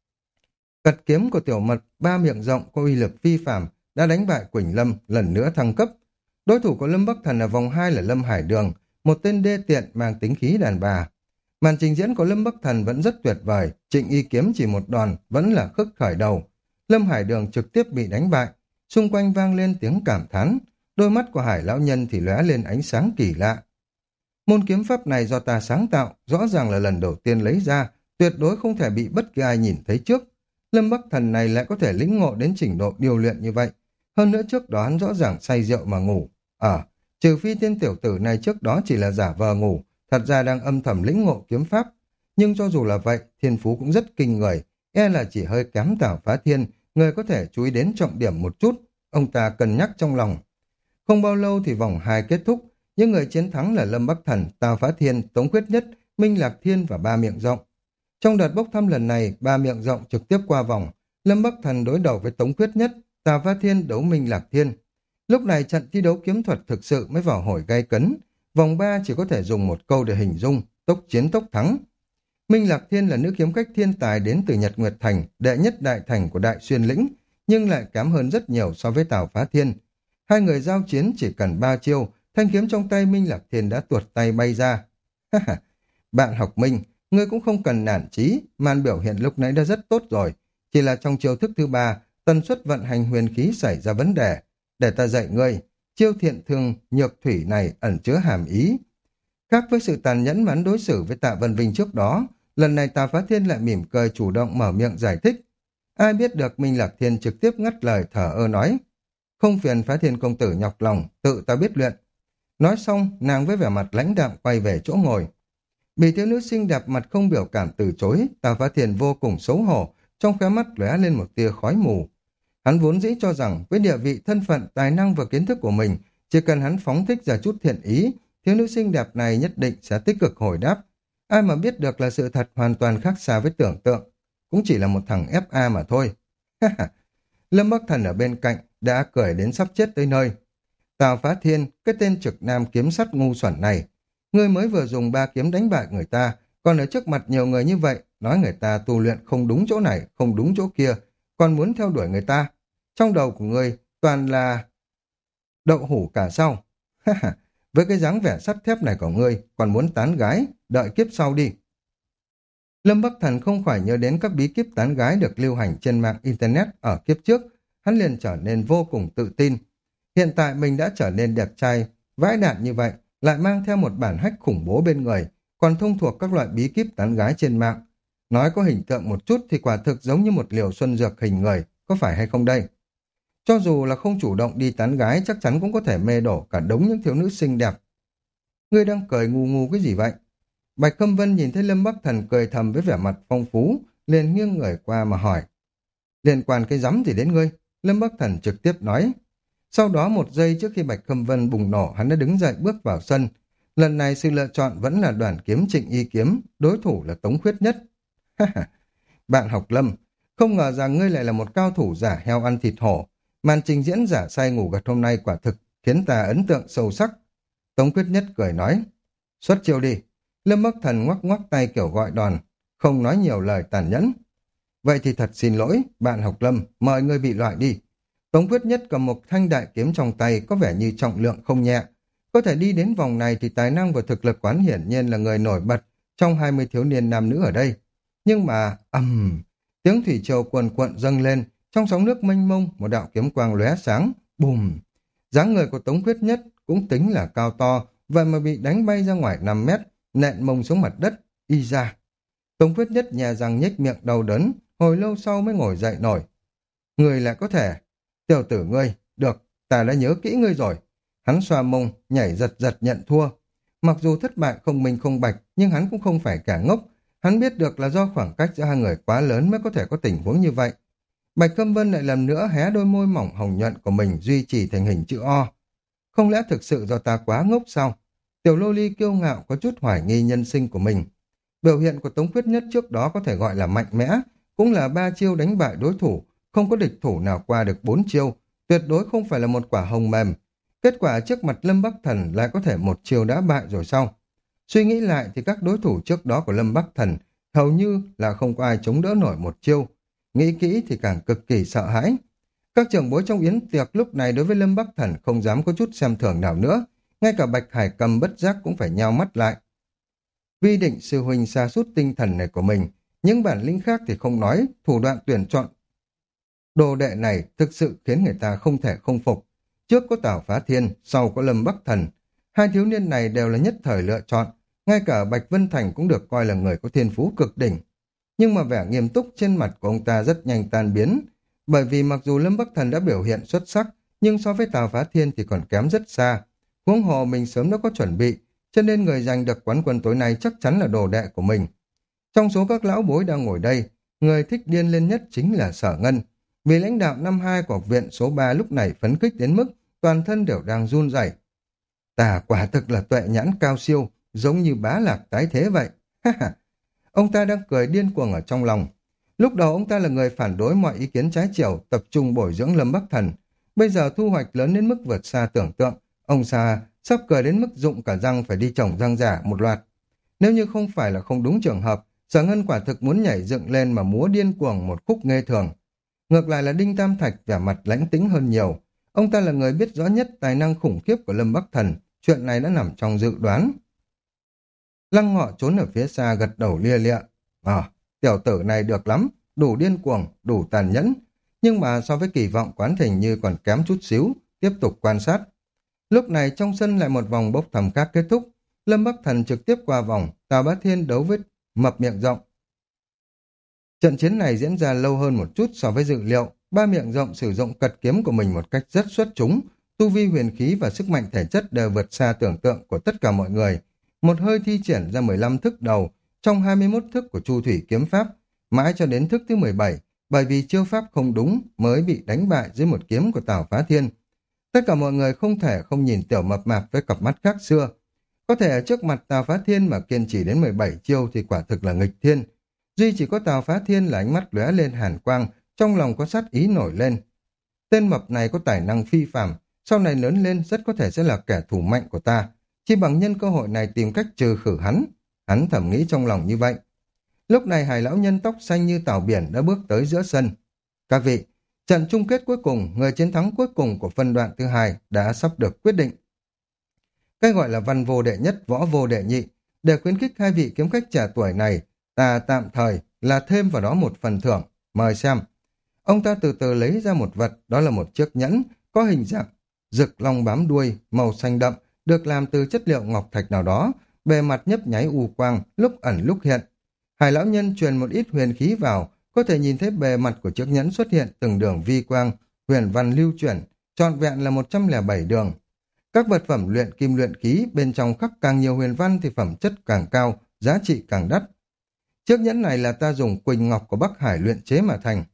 Cật kiếm của tiểu mật Ba Miệng Rộng có uy lực phi phàm đã đánh bại Quỳnh Lâm, lần nữa thăng cấp. Đối thủ của Lâm Bắc Thần ở vòng hai là Lâm Hải Đường, một tên đê tiện mang tính khí đàn bà. Màn trình diễn của Lâm Bắc Thần vẫn rất tuyệt vời, Trịnh Y kiếm chỉ một đòn vẫn là khức khởi đầu. Lâm Hải Đường trực tiếp bị đánh bại, xung quanh vang lên tiếng cảm thán, đôi mắt của Hải lão nhân thì lóe lên ánh sáng kỳ lạ. Môn kiếm pháp này do ta sáng tạo, rõ ràng là lần đầu tiên lấy ra, tuyệt đối không thể bị bất kỳ ai nhìn thấy trước. Lâm Bắc Thần này lại có thể lĩnh ngộ đến trình độ điều luyện như vậy. Hơn nữa trước đó hắn rõ ràng say rượu mà ngủ. Ờ, trừ phi tên tiểu tử này trước đó chỉ là giả vờ ngủ, thật ra đang âm thầm lĩnh ngộ kiếm pháp. Nhưng cho dù là vậy, thiên phú cũng rất kinh người, e là chỉ hơi kém Tào Phá Thiên, người có thể chú ý đến trọng điểm một chút, ông ta cân nhắc trong lòng. Không bao lâu thì vòng hai kết thúc, những người chiến thắng là Lâm Bắc Thần, Tào Phá Thiên, Tống Khuyết Nhất, Minh Lạc Thiên và Ba Miệng Rộng. Trong đợt bốc thăm lần này, Ba Miệng Rộng trực tiếp qua vòng, Lâm Bắc Thần đối đầu với Tống Khuyết Nhất, Tào Phá Thiên đấu Minh Lạc Thiên. Lúc này trận thi đấu kiếm thuật thực sự mới vào hồi gay cấn, vòng ba chỉ có thể dùng một câu để hình dung, tốc chiến tốc thắng. Minh Lạc Thiên là nữ kiếm khách thiên tài đến từ Nhật Nguyệt Thành, đệ nhất đại thành của Đại Xuyên Lĩnh, nhưng lại kém hơn rất nhiều so với Tào Phá Thiên. Hai người giao chiến chỉ cần ba chiêu, thanh kiếm trong tay Minh Lạc Thiên đã tuột tay bay ra. Bạn học Minh, ngươi cũng không cần nản chí, màn biểu hiện lúc nãy đã rất tốt rồi. Chỉ là trong chiêu thức thứ ba, tần suất vận hành huyền khí xảy ra vấn đề. Để ta dạy ngươi, chiêu thiện thương nhược thủy này ẩn chứa hàm ý. Khác với sự tàn nhẫn mà hắn đối xử với Tạ Vân Vinh trước đó, lần này Tạ Phá Thiên lại mỉm cười chủ động mở miệng giải thích. Ai biết được Minh Lạc Thiên trực tiếp ngắt lời thở ơ nói. Không phiền Phá Thiên công tử nhọc lòng, tự ta biết luyện. Nói xong, nàng với vẻ mặt lãnh đạm quay về chỗ ngồi. Bị thiếu nữ xinh đẹp mặt không biểu cảm từ chối, Tạ Phá Thiên vô cùng xấu hổ, trong khóe mắt lóe lên một tia khói mù. Hắn vốn dĩ cho rằng với địa vị thân phận, tài năng và kiến thức của mình, chỉ cần hắn phóng thích ra chút thiện ý, thiếu nữ xinh đẹp này nhất định sẽ tích cực hồi đáp. Ai mà biết được là sự thật hoàn toàn khác xa với tưởng tượng, cũng chỉ là một thằng ép a mà thôi. Lâm Bắc Thần ở bên cạnh đã cười đến sắp chết tới nơi. Tào Phá Thiên, cái tên trực nam kiếm sắt ngu xuẩn này, ngươi mới vừa dùng ba kiếm đánh bại người ta, còn ở trước mặt nhiều người như vậy, nói người ta tu luyện không đúng chỗ này, không đúng chỗ kia, còn muốn theo đuổi người ta. Trong đầu của ngươi toàn là đậu hũ cả sau. Với cái dáng vẻ sắt thép này của ngươi, còn muốn tán gái, đợi kiếp sau đi. Lâm Bắc Thần không khỏi nhớ đến các bí kíp tán gái được lưu hành trên mạng Internet ở kiếp trước, hắn liền trở nên vô cùng tự tin. Hiện tại mình đã trở nên đẹp trai, vãi đạn như vậy, lại mang theo một bản hách khủng bố bên người, còn thông thuộc các loại bí kíp tán gái trên mạng. Nói có hình tượng một chút thì quả thực giống như một liều xuân dược hình người, có phải hay không đây? Cho dù là không chủ động đi tán gái, chắc chắn cũng có thể mê đổ cả đống những thiếu nữ xinh đẹp. Ngươi đang cười ngu ngu cái gì vậy? Bạch Khâm Vân nhìn thấy Lâm Bắc Thần cười thầm với vẻ mặt phong phú, liền nghiêng người qua mà hỏi. Liên quan cái rắm gì đến ngươi? Lâm Bắc Thần trực tiếp nói. Sau đó một giây trước khi Bạch Khâm Vân bùng nổ, hắn đã đứng dậy bước vào sân. Lần này sự lựa chọn vẫn là Đoàn Kiếm Trịnh Y Kiếm, đối thủ là Tống Khuyết Nhất. Bạn học Lâm, không ngờ rằng ngươi lại là một cao thủ giả heo ăn thịt hổ. Màn trình diễn giả say ngủ gật hôm nay quả thực khiến ta ấn tượng sâu sắc. Tống Khuyết Nhất cười nói. Xuất chiêu đi. Lâm Bắc Thần ngoắc ngoắc tay kiểu gọi đòn, không nói nhiều lời tàn nhẫn. Vậy thì thật xin lỗi, bạn học Lâm, mời ngươi bị loại đi. Tống Quyết Nhất cầm một thanh đại kiếm trong tay có vẻ như trọng lượng không nhẹ. Có thể đi đến vòng này thì tài năng và thực lực quán hiển nhiên là người nổi bật trong hai mươi thiếu niên nam nữ ở đây. Nhưng mà, ầm, um, tiếng thủy triều cuồn cuộn dâng lên, trong sóng nước mênh mông, một đạo kiếm quang lóe sáng, bùm. Dáng người của Tống Quyết Nhất cũng tính là cao to, vậy mà bị đánh bay ra ngoài năm mét, nện mông xuống mặt đất, y ra. Tống Quyết Nhất nhè răng nhếch miệng đau đớn, hồi lâu sau mới ngồi dậy nổi. Người lại có thể, tiểu tử ngươi, được, ta đã nhớ kỹ ngươi rồi. Hắn xoa mông, nhảy giật giật nhận thua. Mặc dù thất bại không minh không bạch, nhưng hắn cũng không phải kẻ ngốc. Hắn biết được là do khoảng cách giữa hai người quá lớn mới có thể có tình huống như vậy. Bạch Câm Vân lại lần nữa hé đôi môi mỏng hồng nhuận của mình duy trì thành hình chữ O. Không lẽ thực sự do ta quá ngốc sao? Tiểu lô ly kiêu ngạo có chút hoài nghi nhân sinh của mình. Biểu hiện của Tống Quyết Nhất trước đó có thể gọi là mạnh mẽ, cũng là ba chiêu đánh bại đối thủ, không có địch thủ nào qua được bốn chiêu, tuyệt đối không phải là một quả hồng mềm. Kết quả trước mặt Lâm Bắc Thần lại có thể một chiêu đã bại rồi sao? Suy nghĩ lại thì các đối thủ trước đó của Lâm Bắc Thần hầu như là không có ai chống đỡ nổi một chiêu. Nghĩ kỹ thì càng cực kỳ sợ hãi. Các trưởng bối trong yến tiệc lúc này đối với Lâm Bắc Thần không dám có chút xem thường nào nữa, ngay cả Bạch Hải Cầm bất giác cũng phải nhao mắt lại. Vi định sư huynh sa sút tinh thần này của mình, những bản lĩnh khác thì không nói, thủ đoạn tuyển chọn đồ đệ này thực sự khiến người ta không thể không phục. Trước có Tào Phá Thiên, sau có Lâm Bắc Thần. Hai thiếu niên này đều là nhất thời lựa chọn, ngay cả Bạch Vân Thành cũng được coi là người có thiên phú cực đỉnh. Nhưng mà vẻ nghiêm túc trên mặt của ông ta rất nhanh tan biến, bởi vì mặc dù Lâm Bắc Thần đã biểu hiện xuất sắc, nhưng so với Tào Phá Thiên thì còn kém rất xa. Huống hồ mình sớm đã có chuẩn bị, cho nên người giành được quán quân tối nay chắc chắn là đồ đệ của mình. Trong số các lão bối đang ngồi đây, người thích điên lên nhất chính là Sở Ngân. Vì lãnh đạo năm hai của học viện số ba lúc này phấn khích đến mức toàn thân đều đang run rẩy. Ta quả thực là tuệ nhãn cao siêu, giống như bá lạc tái thế vậy. Ông ta đang cười điên cuồng ở trong lòng. Lúc đầu ông ta là người phản đối mọi ý kiến trái chiều, tập trung bồi dưỡng Lâm Bắc Thần. Bây giờ thu hoạch lớn đến mức vượt xa tưởng tượng. Ông Sa sắp cười đến mức rụng cả răng phải đi trồng răng giả một loạt. Nếu như không phải là không đúng trường hợp, Sở Ngân quả thực muốn nhảy dựng lên mà múa điên cuồng một khúc nghê thường. Ngược lại là Đinh Tam Thạch vẻ mặt lãnh tĩnh hơn nhiều. Ông ta là người biết rõ nhất tài năng khủng khiếp của Lâm Bắc Thần. Chuyện này đã nằm trong dự đoán. Lăng Ngọ trốn ở phía xa gật đầu lia lịa. Ờ, tiểu tử này được lắm, đủ điên cuồng, đủ tàn nhẫn. Nhưng mà so với kỳ vọng quán thhình như còn kém chút xíu, tiếp tục quan sát. Lúc này trong sân lại một vòng bốc thăm khác kết thúc. Lâm Bắc Thần trực tiếp qua vòng, Tào Bá Thiên đấu với Mập Miệng Rộng. Trận chiến này diễn ra lâu hơn một chút so với dự liệu. Ba Miệng Rộng sử dụng cật kiếm của mình một cách rất xuất chúng. Tu vi huyền khí và sức mạnh thể chất đều vượt xa tưởng tượng của tất cả mọi người. Một hơi thi triển ra mười lăm thức đầu trong hai mươi mốt thức của Chu Thủy Kiếm Pháp, mãi cho đến thức thứ mười bảy, bởi vì chiêu pháp không đúng mới bị đánh bại dưới một kiếm của Tào Phá Thiên. Tất cả mọi người không thể không nhìn Tiểu Mập Mạp với cặp mắt khác xưa. Có thể ở trước mặt Tào Phá Thiên mà kiên trì đến mười bảy chiêu thì quả thực là nghịch thiên. Duy chỉ có Tào Phá Thiên là ánh mắt lóe lên hàn quang, trong lòng có sát ý nổi lên. Tên mập này có tài năng phi phàm, sau này lớn lên rất có thể sẽ là kẻ thù mạnh của ta. Chỉ bằng nhân cơ hội này tìm cách trừ khử hắn. Hắn thầm nghĩ trong lòng như vậy. Lúc này Hải lão nhân tóc xanh như tảo biển đã bước tới giữa sân. Các vị, trận chung kết cuối cùng, người chiến thắng cuối cùng của phân đoạn thứ hai đã sắp được quyết định. Cái gọi là văn vô đệ nhất, võ vô đệ nhị. Để khuyến khích hai vị kiếm khách trẻ tuổi này, ta tạm thời là thêm vào đó một phần thưởng. Mời xem. Ông ta từ từ lấy ra một vật, đó là một chiếc nhẫn, có hình dạng rực long bám đuôi, màu xanh đậm, được làm từ chất liệu ngọc thạch nào đó, bề mặt nhấp nháy u quang, lúc ẩn lúc hiện. Hải lão nhân truyền một ít huyền khí vào, có thể nhìn thấy bề mặt của chiếc nhẫn xuất hiện từng đường vi quang, huyền văn lưu chuyển, trọn vẹn là một trăm lẻ bảy đường. Các vật phẩm luyện kim luyện khí bên trong khắc càng nhiều huyền văn thì phẩm chất càng cao, giá trị càng đắt. Chiếc nhẫn này là ta dùng quỳnh ngọc của Bắc Hải luyện chế mà thành.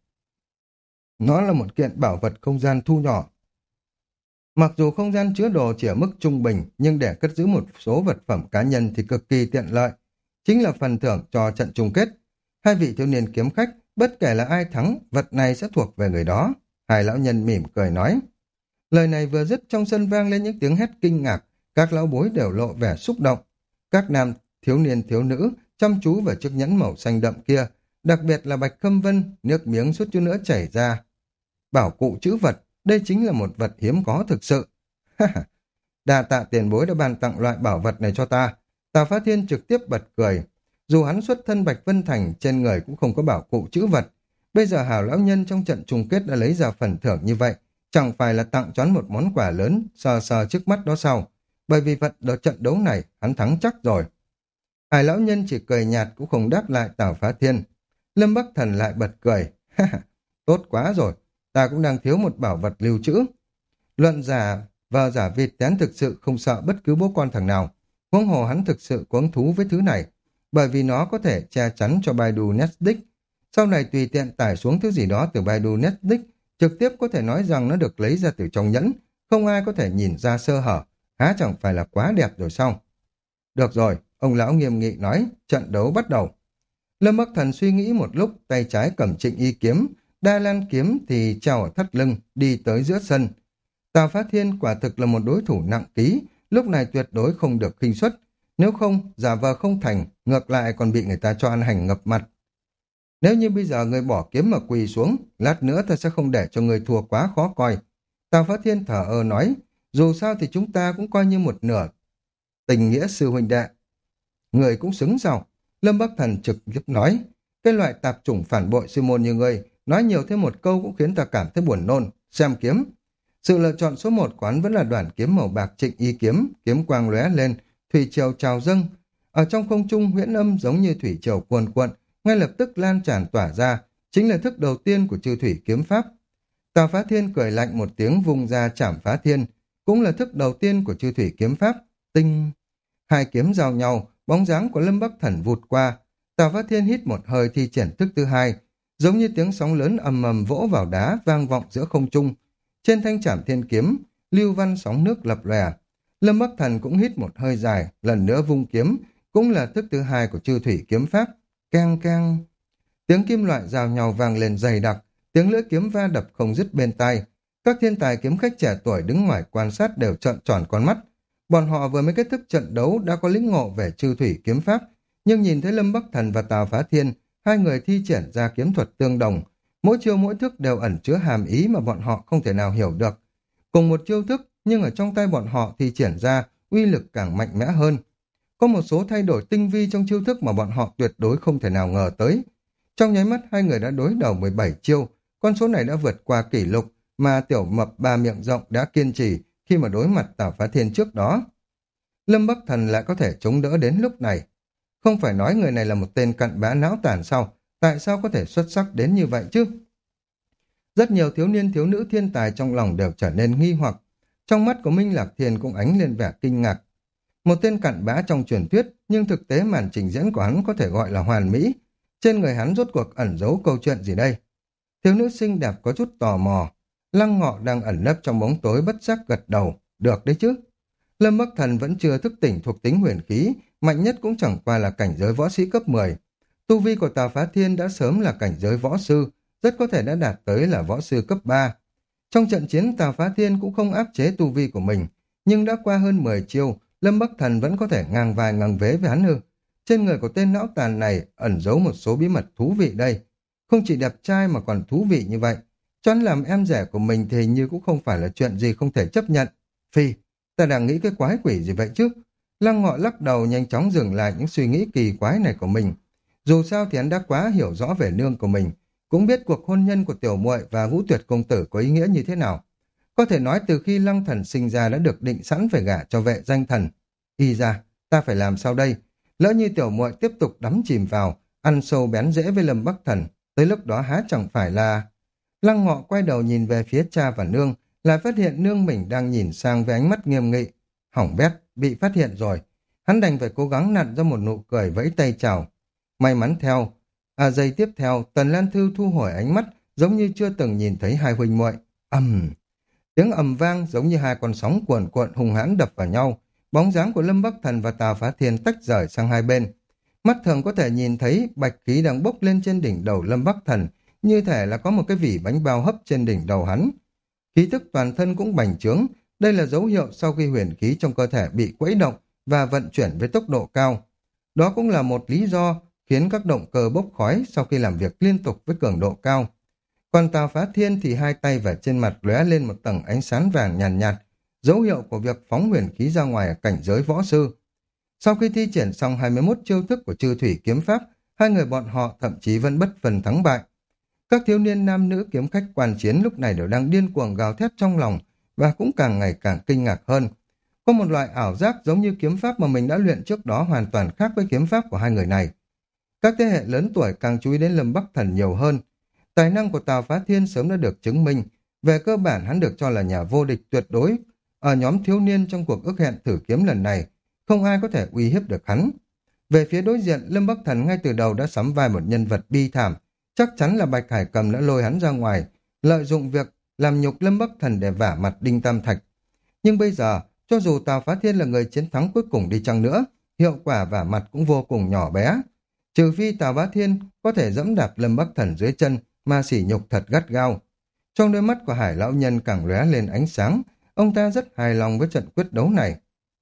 Nó là một kiện bảo vật không gian thu nhỏ. Mặc dù không gian chứa đồ chỉ ở mức trung bình, nhưng để cất giữ một số vật phẩm cá nhân thì cực kỳ tiện lợi. Chính là phần thưởng cho trận chung kết. Hai vị thiếu niên kiếm khách, bất kể là ai thắng, vật này sẽ thuộc về người đó. Hai lão nhân mỉm cười nói. Lời này vừa dứt, trong sân vang lên những tiếng hét kinh ngạc, các lão bối đều lộ vẻ xúc động. Các nam thiếu niên thiếu nữ chăm chú vào chiếc nhẫn màu xanh đậm kia, đặc biệt là Bạch Khâm Vân, nước miếng suốt chút nữa chảy ra. Bảo cụ trữ vật, đây chính là một vật hiếm có thực sự. Đa tạ tiền bối đã ban tặng loại bảo vật này cho ta. Tào Phá Thiên trực tiếp bật cười. Dù hắn xuất thân Bạch Vân Thành, trên người cũng không có bảo cụ trữ vật. Bây giờ Hảo lão nhân trong trận chung kết đã lấy ra phần thưởng như vậy, chẳng phải là tặng choán một món quà lớn, sờ sờ trước mắt đó sau. Bởi vì vật ở trận đấu này, hắn thắng chắc rồi. Hải lão nhân chỉ cười nhạt cũng không đáp lại Tào Phá Thiên. Lâm Bắc Thần lại bật cười. Tốt quá rồi, ta cũng đang thiếu một bảo vật lưu trữ. Luận giả và giả vịt tén thực sự không sợ bất cứ bố con thằng nào. Huống hồ hắn thực sự có hứng thú với thứ này, bởi vì nó có thể che chắn cho Baidu Netflix. Sau này tùy tiện tải xuống thứ gì đó từ Baidu Netflix, trực tiếp có thể nói rằng nó được lấy ra từ trong nhẫn, không ai có thể nhìn ra sơ hở, há chẳng phải là quá đẹp rồi sao? Được rồi, ông lão nghiêm nghị nói, trận đấu bắt đầu. Lâm Bắc Thần suy nghĩ một lúc, tay trái cầm Trịnh Y kiếm, Đa Lan kiếm thì treo ở thắt lưng, đi tới giữa sân. Tào Phá Thiên quả thực là một đối thủ nặng ký, lúc này tuyệt đối không được khinh suất. Nếu không, giả vờ không thành, ngược lại còn bị người ta cho ăn hành ngập mặt. Nếu như bây giờ người bỏ kiếm mà quỳ xuống, lát nữa ta sẽ không để cho người thua quá khó coi. Tào Phá Thiên thở ơ nói, dù sao thì chúng ta cũng coi như một nửa tình nghĩa sư huynh đệ. Người cũng xứng sao? Lâm Bắc Thần trực tiếp nói, cái loại tạp chủng phản bội sư môn như ngươi, nói nhiều thêm một câu cũng khiến ta cảm thấy buồn nôn. Xem kiếm. Sự lựa chọn số một quán vẫn là đoạn kiếm màu bạc Trịnh Y kiếm, kiếm quang lóe lên, thủy triều trào dâng. Ở trong không trung huyễn âm giống như thủy triều cuồn cuộn, ngay lập tức lan tràn tỏa ra, chính là thức đầu tiên của chư thủy kiếm pháp. Tào Phá Thiên cười lạnh một tiếng vung ra chảm Phá Thiên, cũng là thức đầu tiên của chư thủy kiếm pháp. Tinh. Hai kiếm giao nhau, bóng dáng của Lâm Bắc Thần vụt qua. Tào Phá Thiên hít một hơi thi triển thức thứ hai, giống như tiếng sóng lớn ầm ầm vỗ vào đá vang vọng giữa không trung. Trên thanh trảm thiên kiếm, lưu văn sóng nước lập lòe. Lâm Bắc Thần cũng hít một hơi dài, lần nữa vung kiếm, cũng là thức thứ hai của chư thủy kiếm pháp. Keng keng. Tiếng kim loại giao nhau vang lên dày đặc, tiếng lưỡi kiếm va đập không dứt bên tai. Các thiên tài kiếm khách trẻ tuổi đứng ngoài quan sát đều trợn tròn con mắt. Bọn họ vừa mới kết thúc trận đấu đã có lĩnh ngộ về chư thủy kiếm pháp, nhưng nhìn thấy Lâm Bắc Thần và Tào Phá Thiên, hai người thi triển ra kiếm thuật tương đồng, mỗi chiêu mỗi thức đều ẩn chứa hàm ý mà bọn họ không thể nào hiểu được. Cùng một chiêu thức, nhưng ở trong tay bọn họ thi triển ra uy lực càng mạnh mẽ hơn. Có một số thay đổi tinh vi trong chiêu thức mà bọn họ tuyệt đối không thể nào ngờ tới. Trong nháy mắt hai người đã đối đầu mười bảy chiêu, con số này đã vượt qua kỷ lục mà tiểu mập ba miệng rộng đã kiên trì khi mà đối mặt Tào Phá Thiên trước đó. Lâm Bắc Thần lại có thể chống đỡ đến lúc này. Không phải nói người này là một tên cặn bã não tàn sao? Tại sao có thể xuất sắc đến như vậy chứ? Rất nhiều thiếu niên thiếu nữ thiên tài trong lòng đều trở nên nghi hoặc. Trong mắt của Minh Lạc Thiên cũng ánh lên vẻ kinh ngạc. Một tên cặn bã trong truyền thuyết, nhưng thực tế màn trình diễn của hắn có thể gọi là hoàn mỹ. Trên người hắn rốt cuộc ẩn giấu câu chuyện gì đây? Thiếu nữ xinh đẹp có chút tò mò. Lăng Ngọ đang ẩn nấp trong bóng tối bất giác gật đầu. Được đấy chứ. Lâm Bắc Thần vẫn chưa thức tỉnh thuộc tính huyền khí, mạnh nhất cũng chẳng qua là cảnh giới võ sĩ cấp mười. Tu vi của Tào Phá Thiên đã sớm là cảnh giới võ sư, rất có thể đã đạt tới là võ sư cấp ba. Trong trận chiến Tào Phá Thiên cũng không áp chế tu vi của mình, nhưng đã qua hơn mười chiêu, Lâm Bắc Thần vẫn có thể ngang vai ngang vế với hắn ư. Trên người của tên não tàn này ẩn giấu một số bí mật thú vị đây. Không chỉ đẹp trai mà còn thú vị như vậy. Cho hắn làm em rể của mình thì hình như cũng không phải là chuyện gì không thể chấp nhận. Phi, ta đang nghĩ cái quái quỷ gì vậy chứ? Lăng Ngọ lắc đầu nhanh chóng dừng lại những suy nghĩ kỳ quái này của mình. Dù sao thì hắn đã quá hiểu rõ về nương của mình, cũng biết cuộc hôn nhân của tiểu muội và Vũ Tuyệt công tử có ý nghĩa như thế nào. Có thể nói từ khi Lăng Thần sinh ra đã được định sẵn phải gả cho vệ danh thần. Y ra, ta phải làm sao đây? Lỡ như tiểu muội tiếp tục đắm chìm vào, ăn sâu bén rễ với Lâm Bắc Thần, tới lúc đó há chẳng phải là... Lăng Ngọ quay đầu nhìn về phía cha và nương, lại phát hiện nương mình đang nhìn sang với ánh mắt nghiêm nghị. Hỏng bét, bị phát hiện rồi. Hắn đành phải cố gắng nặn ra một nụ cười vẫy tay chào. May mắn theo. À giây tiếp theo, Tần Lan Thư thu hồi ánh mắt, giống như chưa từng nhìn thấy hai huynh muội. Ầm, tiếng ầm vang giống như hai con sóng cuồn cuộn hùng hãn đập vào nhau. Bóng dáng của Lâm Bắc Thần và Tào Phá Thiên tách rời sang hai bên. Mắt thường có thể nhìn thấy bạch khí đang bốc lên trên đỉnh đầu Lâm Bắc Thần, như thể là có một cái vỉ bánh bao hấp trên đỉnh đầu hắn. Khí tức toàn thân cũng bành trướng, đây là dấu hiệu sau khi huyền khí trong cơ thể bị quẫy động và vận chuyển với tốc độ cao. Đó cũng là một lý do khiến các động cơ bốc khói sau khi làm việc liên tục với cường độ cao. Còn Tào Phá Thiên thì hai tay và trên mặt lóe lên một tầng ánh sáng vàng nhàn nhạt, nhạt, dấu hiệu của việc phóng huyền khí ra ngoài ở cảnh giới võ sư. Sau khi thi triển xong hai mươi mốt chiêu thức của Chư Thủy kiếm pháp, hai người bọn họ thậm chí vẫn bất phần thắng bại. Các thiếu niên nam nữ kiếm khách quan chiến lúc này đều đang điên cuồng gào thét trong lòng và cũng càng ngày càng kinh ngạc hơn. Có một loại ảo giác giống như kiếm pháp mà mình đã luyện trước đó hoàn toàn khác với kiếm pháp của hai người này. Các thế hệ lớn tuổi càng chú ý đến Lâm Bắc Thần nhiều hơn. Tài năng của Tào Phá Thiên sớm đã được chứng minh. Về cơ bản hắn được cho là nhà vô địch tuyệt đối. Ở nhóm thiếu niên trong cuộc ước hẹn thử kiếm lần này, không ai có thể uy hiếp được hắn. Về phía đối diện, Lâm Bắc Thần ngay từ đầu đã sắm vai một nhân vật bi thảm. Chắc chắn là Bạch Hải Cầm đã lôi hắn ra ngoài, lợi dụng việc làm nhục Lâm Bắc Thần để vả mặt Đinh Tam Thạch. Nhưng bây giờ, cho dù Tào Phá Thiên là người chiến thắng cuối cùng đi chăng nữa, hiệu quả vả mặt cũng vô cùng nhỏ bé. Trừ phi Tào Phá Thiên có thể dẫm đạp Lâm Bắc Thần dưới chân mà sỉ nhục thật gắt gao. Trong đôi mắt của Hải lão nhân càng lóe lên ánh sáng, ông ta rất hài lòng với trận quyết đấu này.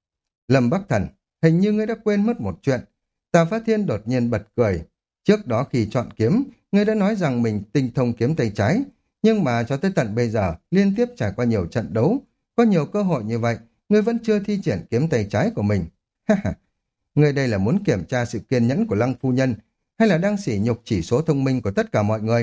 Lâm Bắc Thần, hình như ngươi đã quên mất một chuyện. Tào Phá Thiên đột nhiên bật cười. Trước đó khi chọn kiếm, ngươi đã nói rằng mình tinh thông kiếm tay trái, nhưng mà cho tới tận bây giờ, liên tiếp trải qua nhiều trận đấu, có nhiều cơ hội như vậy, ngươi vẫn chưa thi triển kiếm tay trái của mình. Ha ha, ngươi đây là muốn kiểm tra sự kiên nhẫn của Lăng phu nhân, hay là đang sỉ nhục chỉ số thông minh của tất cả mọi người?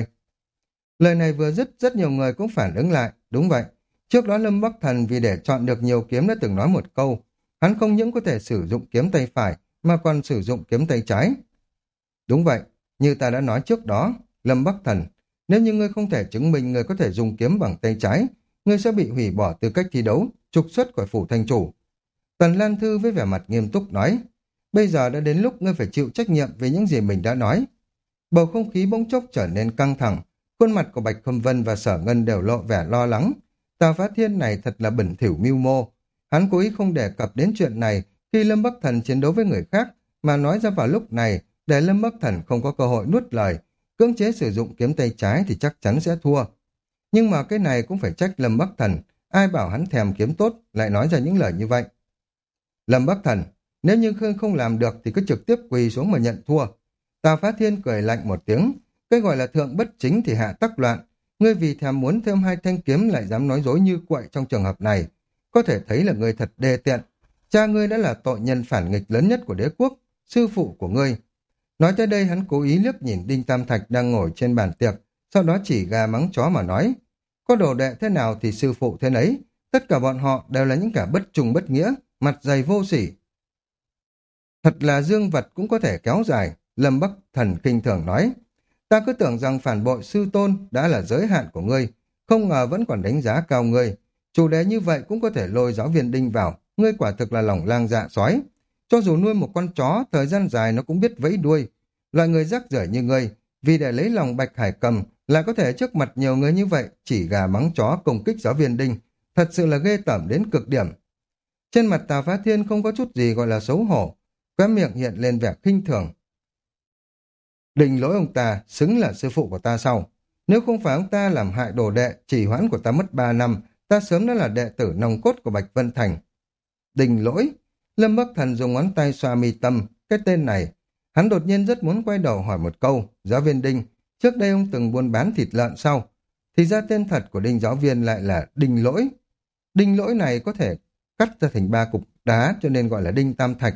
Lời này vừa dứt, rất nhiều người cũng phản ứng lại. Đúng vậy, trước đó Lâm Bắc Thần vì để chọn được nhiều kiếm đã từng nói một câu, hắn không những có thể sử dụng kiếm tay phải, mà còn sử dụng kiếm tay trái. Đúng vậy, như ta đã nói trước đó, Lâm Bắc Thần, nếu như ngươi không thể chứng minh ngươi có thể dùng kiếm bằng tay trái, ngươi sẽ bị hủy bỏ tư cách thi đấu, trục xuất khỏi phủ thành chủ. Tần Lan Thư với vẻ mặt nghiêm túc nói, bây giờ đã đến lúc ngươi phải chịu trách nhiệm về những gì mình đã nói. Bầu không khí bỗng chốc trở nên căng thẳng, khuôn mặt của Bạch Khâm Vân và Sở Ngân đều lộ vẻ lo lắng. Tào Phá Thiên này thật là bẩn thỉu mưu mô. Hắn cố ý không đề cập đến chuyện này khi Lâm Bắc Thần chiến đấu với người khác, mà nói ra vào lúc này để Lâm Bắc Thần không có cơ hội nuốt lời, cưỡng chế sử dụng kiếm tay trái thì chắc chắn sẽ thua. Nhưng mà cái này cũng phải trách Lâm Bắc Thần, ai bảo hắn thèm kiếm tốt lại nói ra những lời như vậy. Lâm Bắc Thần, nếu như không làm được thì cứ trực tiếp quỳ xuống mà nhận thua. Tào Phá Thiên cười lạnh một tiếng, cái gọi là thượng bất chính thì hạ tắc loạn. Ngươi vì thèm muốn thêm hai thanh kiếm lại dám nói dối như quậy trong trường hợp này, có thể thấy là ngươi thật đê tiện. Cha ngươi đã là tội nhân phản nghịch lớn nhất của đế quốc, sư phụ của ngươi. Nói tới đây hắn cố ý liếc nhìn Đinh Tam Thạch đang ngồi trên bàn tiệc, sau đó chỉ gà mắng chó mà nói. Có đồ đệ thế nào thì sư phụ thế nấy, tất cả bọn họ đều là những kẻ bất trùng bất nghĩa, mặt dày vô sỉ. Thật là dương vật cũng có thể kéo dài, Lâm Bắc Thần kinh thường nói. Ta cứ tưởng rằng phản bội sư tôn đã là giới hạn của ngươi, không ngờ vẫn còn đánh giá cao ngươi. Chủ đề như vậy cũng có thể lôi giáo viên Đinh vào, ngươi quả thực là lòng lang dạ sói. Cho dù nuôi một con chó, thời gian dài nó cũng biết vẫy đuôi. Loại người rác rưởi như ngươi, vì để lấy lòng Bạch Hải Cầm, lại có thể trước mặt nhiều người như vậy, chỉ gà mắng chó công kích giáo viên Đinh. Thật sự là ghê tởm đến cực điểm. Trên mặt Tào Phá Thiên không có chút gì gọi là xấu hổ, khóe miệng hiện lên vẻ khinh thường. Đình lỗi ông ta xứng là sư phụ của ta sau. Nếu không phải ông ta làm hại đồ đệ, chỉ hoãn của ta mất ba năm, ta sớm đã là đệ tử nòng cốt của Bạch Vân Thành. Đình lỗi, Lâm Bắc Thần dùng ngón tay xoa mi tâm, cái tên này. Hắn đột nhiên rất muốn quay đầu hỏi một câu, giáo viên Đinh, trước đây ông từng buôn bán thịt lợn sau. Thì ra tên thật của Đinh giáo viên lại là Đinh lỗi. Đinh lỗi này có thể cắt ra thành ba cục đá cho nên gọi là Đinh Tam Thạch.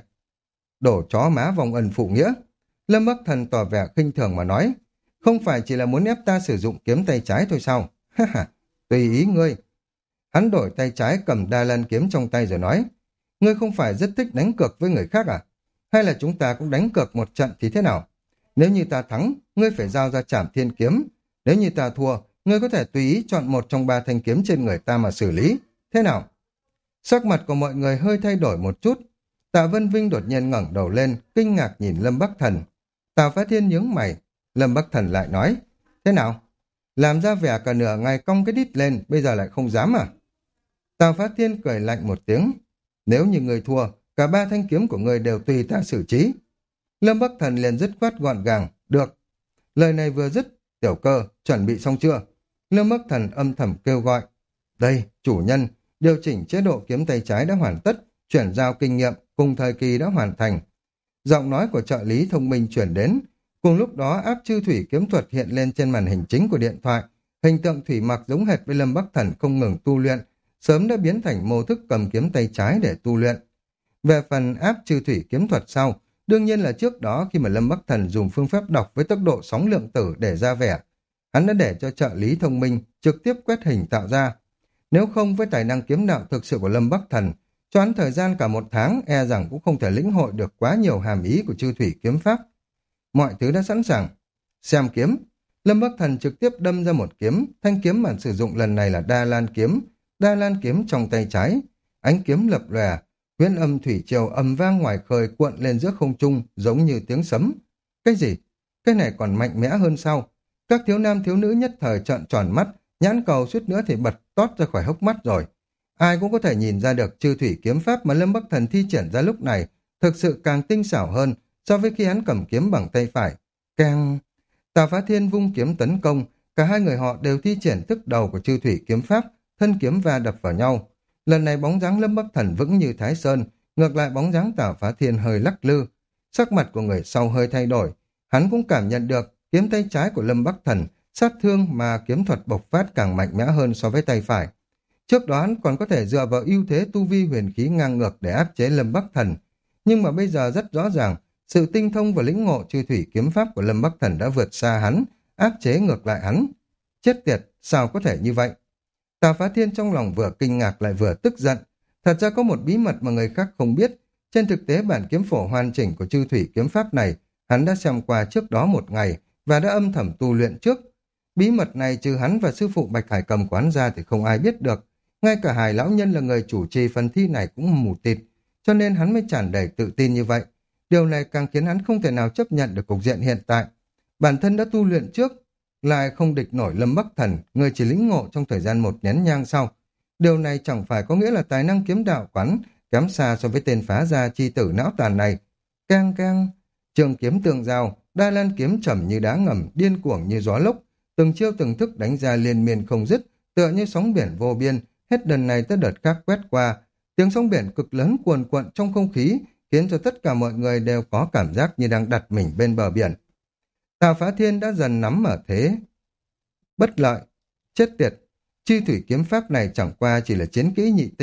Đổ chó má vòng ẩn phụ nghĩa. Lâm Bắc Thần tỏ vẻ khinh thường mà nói, không phải chỉ là muốn ép ta sử dụng kiếm tay trái thôi sao? Ha ha, tùy ý ngươi. Hắn đổi tay trái cầm đa lan kiếm trong tay rồi nói, ngươi không phải rất thích đánh cược với người khác à? Hay là chúng ta cũng đánh cược một trận thì thế nào? Nếu như ta thắng, ngươi phải giao ra Trảm Thiên kiếm. Nếu như ta thua, ngươi có thể tùy ý chọn một trong ba thanh kiếm trên người ta mà xử lý. Thế nào? Sắc mặt của mọi người hơi thay đổi một chút. Tạ Vân Vinh đột nhiên ngẩng đầu lên, kinh ngạc nhìn Lâm Bắc Thần. Tào Phá Thiên nhướng mày, Lâm Bắc Thần lại nói, thế nào? Làm ra vẻ cả nửa ngày cong cái đít lên, bây giờ lại không dám à? Tào Phá Thiên cười lạnh một tiếng, nếu như người thua, cả ba thanh kiếm của người đều tùy ta xử trí. Lâm Bắc Thần liền dứt khoát gọn gàng, được. Lời này vừa dứt, Tiểu Cơ, chuẩn bị xong chưa? Lâm Bắc Thần âm thầm kêu gọi, đây, chủ nhân, điều chỉnh chế độ kiếm tay trái đã hoàn tất, chuyển giao kinh nghiệm, cùng thời kỳ đã hoàn thành. Giọng nói của trợ lý thông minh chuyển đến, cùng lúc đó áp chư thủy kiếm thuật hiện lên trên màn hình chính của điện thoại, hình tượng thủy mặc giống hệt với Lâm Bắc Thần không ngừng tu luyện, sớm đã biến thành mô thức cầm kiếm tay trái để tu luyện. Về phần áp chư thủy kiếm thuật sau, đương nhiên là trước đó khi mà Lâm Bắc Thần dùng phương pháp đọc với tốc độ sóng lượng tử để ra vẻ, hắn đã để cho trợ lý thông minh trực tiếp quét hình tạo ra. Nếu không với tài năng kiếm đạo thực sự của Lâm Bắc Thần, cho hắn thời gian cả một tháng e rằng cũng không thể lĩnh hội được quá nhiều hàm ý của chư thủy kiếm pháp. Mọi thứ đã sẵn sàng. Xem kiếm. Lâm Bắc Thần trực tiếp đâm ra một kiếm, thanh kiếm mà sử dụng lần này là Đa Lan kiếm, Đa Lan kiếm trong tay trái. Ánh kiếm lập lòe, huyễn âm thủy triều ầm vang ngoài khơi cuộn lên giữa không trung giống như tiếng sấm. Cái gì? Cái này còn mạnh mẽ hơn sao? Các thiếu nam thiếu nữ nhất thời trợn tròn mắt, nhãn cầu suýt nữa thì bật tót ra khỏi hốc mắt rồi. Ai cũng có thể nhìn ra được chư thủy kiếm pháp mà Lâm Bắc Thần thi triển ra lúc này thực sự càng tinh xảo hơn so với khi hắn cầm kiếm bằng tay phải. Càng... Tào Phá Thiên vung kiếm tấn công, cả hai người họ đều thi triển thức đầu của chư thủy kiếm pháp, thân kiếm va đập vào nhau. Lần này bóng dáng Lâm Bắc Thần vững như Thái Sơn, ngược lại bóng dáng Tào Phá Thiên hơi lắc lư. Sắc mặt của người sau hơi thay đổi, hắn cũng cảm nhận được kiếm tay trái của Lâm Bắc Thần sát thương mà kiếm thuật bộc phát càng mạnh mẽ hơn so với tay phải. Trước đó hắn còn có thể dựa vào ưu thế tu vi huyền khí ngang ngược để áp chế Lâm Bắc Thần, nhưng mà bây giờ rất rõ ràng, sự tinh thông và lĩnh ngộ chư thủy kiếm pháp của Lâm Bắc Thần đã vượt xa hắn, áp chế ngược lại hắn. Chết tiệt, sao có thể như vậy? Tào Phá Thiên trong lòng vừa kinh ngạc lại vừa tức giận. Thật ra có một bí mật mà người khác không biết. Trên thực tế bản kiếm phổ hoàn chỉnh của chư thủy kiếm pháp này, hắn đã xem qua trước đó một ngày và đã âm thầm tu luyện trước. Bí mật này trừ hắn và sư phụ Bạch Hải Cầm quán ra thì không ai biết được. Ngay cả Hải lão nhân là người chủ trì phần thi này cũng mù tịt, cho nên hắn mới tràn đầy tự tin như vậy. Điều này càng khiến hắn không thể nào chấp nhận được cục diện hiện tại. Bản thân đã tu luyện trước, lại không địch nổi Lâm Bắc Thần, người chỉ lĩnh ngộ trong thời gian một nén nhang sau. Điều này chẳng phải có nghĩa là tài năng kiếm đạo quán kém xa so với tên phá gia chi tử não tàn này. Keng keng, trường kiếm tương giao, Đa Lan kiếm trầm như đá ngầm, điên cuồng như gió lốc, từng chiêu từng thức đánh ra liên miên không dứt, tựa như sóng biển vô biên, hết đợt này tới đợt khác quét qua. Tiếng sóng biển cực lớn cuồn cuộn trong không khí, khiến cho tất cả mọi người đều có cảm giác như đang đặt mình bên bờ biển. Tào Phá Thiên đã dần nắm ở thế bất lợi. Chết tiệt, chi thủy kiếm pháp này chẳng qua chỉ là chiến kỹ nhị tinh,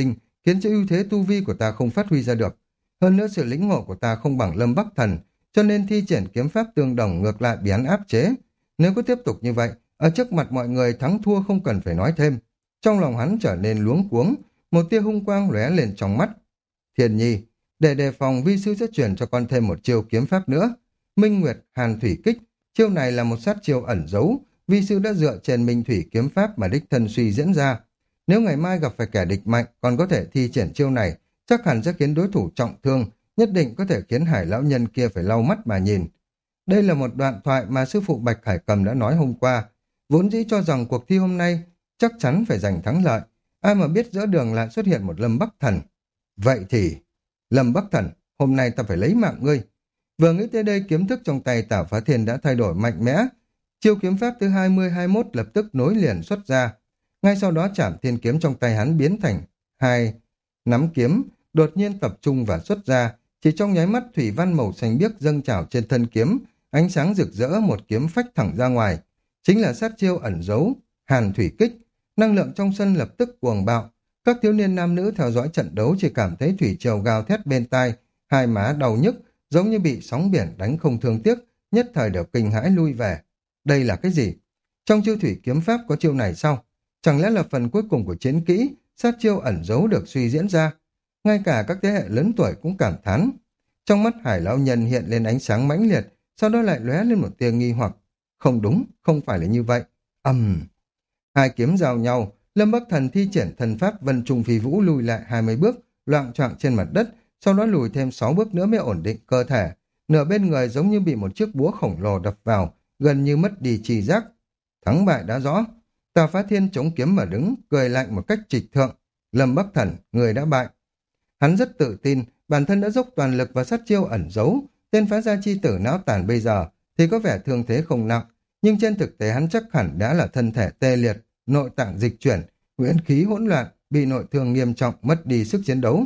khiến cho ưu thế tu vi của ta không phát huy ra được. Hơn nữa sự lĩnh ngộ của ta không bằng Lâm Bắc Thần, cho nên thi triển kiếm pháp tương đồng ngược lại bị hắn áp chế. Nếu cứ tiếp tục như vậy, ở trước mặt mọi người thắng thua không cần phải nói thêm. Trong lòng hắn trở nên luống cuống, một tia hung quang lóe lên trong mắt. Thiên Nhi, để đề phòng vi sư sẽ truyền cho con thêm một chiêu kiếm pháp nữa. Minh Nguyệt Hàn Thủy Kích, chiêu này là một sát chiêu ẩn giấu, vi sư đã dựa trên Minh Thủy kiếm pháp mà đích thân suy diễn ra. Nếu ngày mai gặp phải kẻ địch mạnh còn có thể thi triển chiêu này, chắc hẳn sẽ khiến đối thủ trọng thương, nhất định có thể khiến Hải lão nhân kia phải lau mắt mà nhìn. Đây là một đoạn thoại mà sư phụ Bạch Hải Cầm đã nói hôm qua. Vốn dĩ cho rằng cuộc thi hôm nay chắc chắn phải giành thắng lợi, ai mà biết giữa đường lại xuất hiện một Lâm Bắc Thần. Vậy thì, Lâm Bắc Thần, hôm nay ta phải lấy mạng ngươi. Vừa nghĩ tới đây, kiếm thức trong tay Tả Phá Thiên đã thay đổi mạnh mẽ. Chiêu kiếm pháp thứ hai mươi hai mươi mốt lập tức nối liền xuất ra. Ngay sau đó Trảm Thiên kiếm trong tay hắn biến thành hai nắm kiếm, đột nhiên tập trung và xuất ra. Chỉ trong nháy mắt, thủy văn màu xanh biếc dâng trào trên thân kiếm, ánh sáng rực rỡ, một kiếm phách thẳng ra ngoài. Chính là sát chiêu ẩn giấu, Hàn Thủy Kích. Năng lượng trong sân lập tức cuồng bạo. Các thiếu niên nam nữ theo dõi trận đấu chỉ cảm thấy thủy triều gào thét bên tai, hai má đau nhức, giống như bị sóng biển đánh không thương tiếc, nhất thời đều kinh hãi lui về. Đây là cái gì? Trong chiêu thủy kiếm pháp có chiêu này sao? Chẳng lẽ là phần cuối cùng của chiến kỹ, sát chiêu ẩn giấu được suy diễn ra? Ngay cả các thế hệ lớn tuổi cũng cảm thán. Trong mắt Hải lão nhân hiện lên ánh sáng mãnh liệt, sau đó lại lóe lên một tia nghi hoặc. Không đúng, không phải là như vậy. Ầm. Uhm. Hai kiếm giao nhau, Lâm Bắc Thần thi triển thần pháp Vân Trung Phi Vũ lùi lại hai mươi bước, loạng choạng trên mặt đất, sau đó lùi thêm sáu bước nữa mới ổn định cơ thể. Nửa bên người giống như bị một chiếc búa khổng lồ đập vào, gần như mất đi tri giác. Thắng bại đã rõ. Tà Phá Thiên chống kiếm mà đứng, cười lạnh một cách trịch thượng. Lâm Bắc Thần, người đã bại. Hắn rất tự tin, bản thân đã dốc toàn lực vào sát chiêu ẩn giấu. Tên phá gia chi tử não tàn bây giờ thì có vẻ thương thế không nặng, nhưng trên thực tế hắn chắc hẳn đã là thân thể tê liệt, nội tạng dịch chuyển, huyễn khí hỗn loạn, bị nội thương nghiêm trọng, mất đi sức chiến đấu.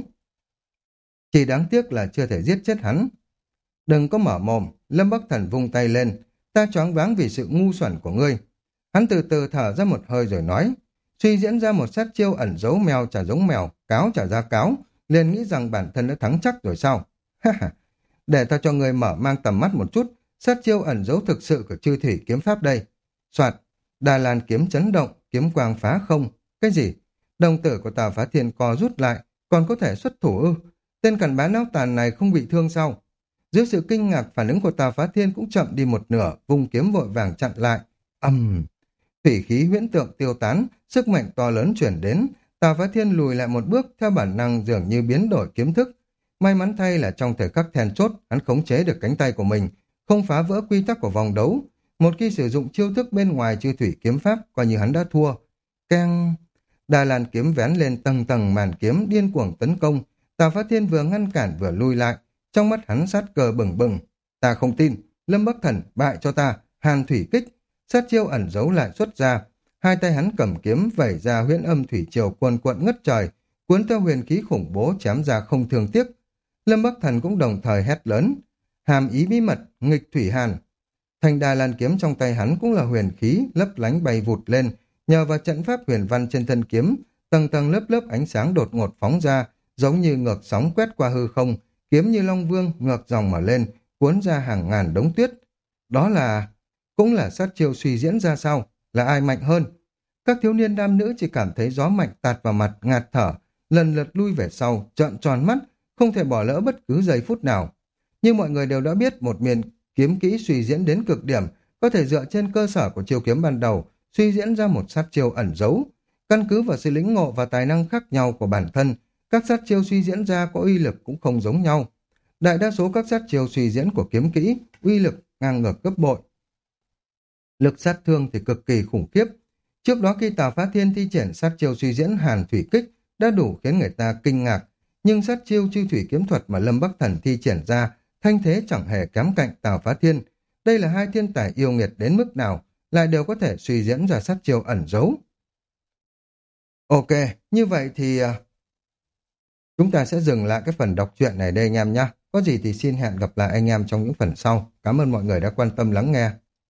Chỉ đáng tiếc là chưa thể giết chết hắn. Đừng có mở mồm, Lâm Bắc Thần vung tay lên, ta choáng váng vì sự ngu xuẩn của ngươi. Hắn từ từ thở ra một hơi rồi nói, suy diễn ra một sát chiêu ẩn giấu, mèo chả giống mèo, cáo chả ra cáo, liền nghĩ rằng bản thân đã thắng chắc rồi sao? Ha ha, để ta cho ngươi mở mang tầm mắt một chút, sát chiêu ẩn giấu thực sự của chư thủy kiếm pháp đây. Soạt, Đà Lan kiếm chấn động, kiếm quang phá không. Cái gì? Đồng tử của Tà Phá Thiên co rút lại, còn có thể xuất thủ ư? Tên cặn bã não tàn này không bị thương sao? Dưới sự kinh ngạc, phản ứng của Tà Phá Thiên cũng chậm đi một nửa, vùng kiếm vội vàng chặn lại. Ầm, um, thủy khí huyễn tượng tiêu tán, sức mạnh to lớn chuyển đến. Tà Phá Thiên lùi lại một bước, theo bản năng dường như biến đổi kiếm thức. May mắn thay là trong thời khắc then chốt, hắn khống chế được cánh tay của mình, không phá vỡ quy tắc của vòng đấu. Một khi sử dụng chiêu thức bên ngoài chư thủy kiếm pháp, coi như hắn đã thua. Keng! Đà Lan kiếm vén lên tầng tầng màn kiếm điên cuồng tấn công. Tà Phá Thiên vừa ngăn cản vừa lui lại, trong mắt hắn sát cờ bừng bừng. Ta không tin, Lâm Bắc Thần bại cho ta, Hàn Thủy Kích. Sát chiêu ẩn giấu lại xuất ra. Hai tay hắn cầm kiếm vẩy ra huyễn âm thủy triều cuồn cuộn ngất trời, cuốn theo huyền khí khủng bố chém ra không thương tiếc. Lâm Bắc Thần cũng đồng thời hét lớn, hàm ý bí mật, nghịch thủy hàn. Thành Đà Lan kiếm trong tay hắn cũng là huyền khí, lấp lánh bay vụt lên, nhờ vào trận pháp huyền văn trên thân kiếm, tầng tầng lớp lớp ánh sáng đột ngột phóng ra, giống như ngược sóng quét qua hư không, kiếm như long vương ngược dòng mà lên, cuốn ra hàng ngàn đống tuyết. Đó là... cũng là sát chiêu suy diễn ra sao? Là ai mạnh hơn? Các thiếu niên nam nữ chỉ cảm thấy gió mạnh tạt vào mặt, ngạt thở, lần lượt lui về sau, trợn tròn mắt, không thể bỏ lỡ bất cứ giây phút nào. Nhưng mọi người đều đã biết một miền kiếm kỹ suy diễn đến cực điểm, có thể dựa trên cơ sở của chiêu kiếm ban đầu, suy diễn ra một sát chiêu ẩn giấu. Căn cứ vào sự lĩnh ngộ và tài năng khác nhau của bản thân, các sát chiêu suy diễn ra có uy lực cũng không giống nhau. Đại đa số các sát chiêu suy diễn của kiếm kỹ, uy lực ngang ngược gấp bội. Lực sát thương thì cực kỳ khủng khiếp. Trước đó khi Tà Phá Thiên thi triển sát chiêu suy diễn Hàn Thủy Kích đã đủ khiến người ta kinh ngạc, nhưng sát chiêu chư thủy kiếm thuật mà Lâm Bắc Thần thi triển ra, thanh thế chẳng hề kém cạnh Tà Phá Thiên. Đây là hai thiên tài yêu nghiệt đến mức nào, lại đều có thể suy diễn ra sát chiêu ẩn giấu. Ok, như vậy thì uh, chúng ta sẽ dừng lại cái phần đọc truyện này đây anh em nhé. Có gì thì xin hẹn gặp lại anh em trong những phần sau. Cảm ơn mọi người đã quan tâm lắng nghe.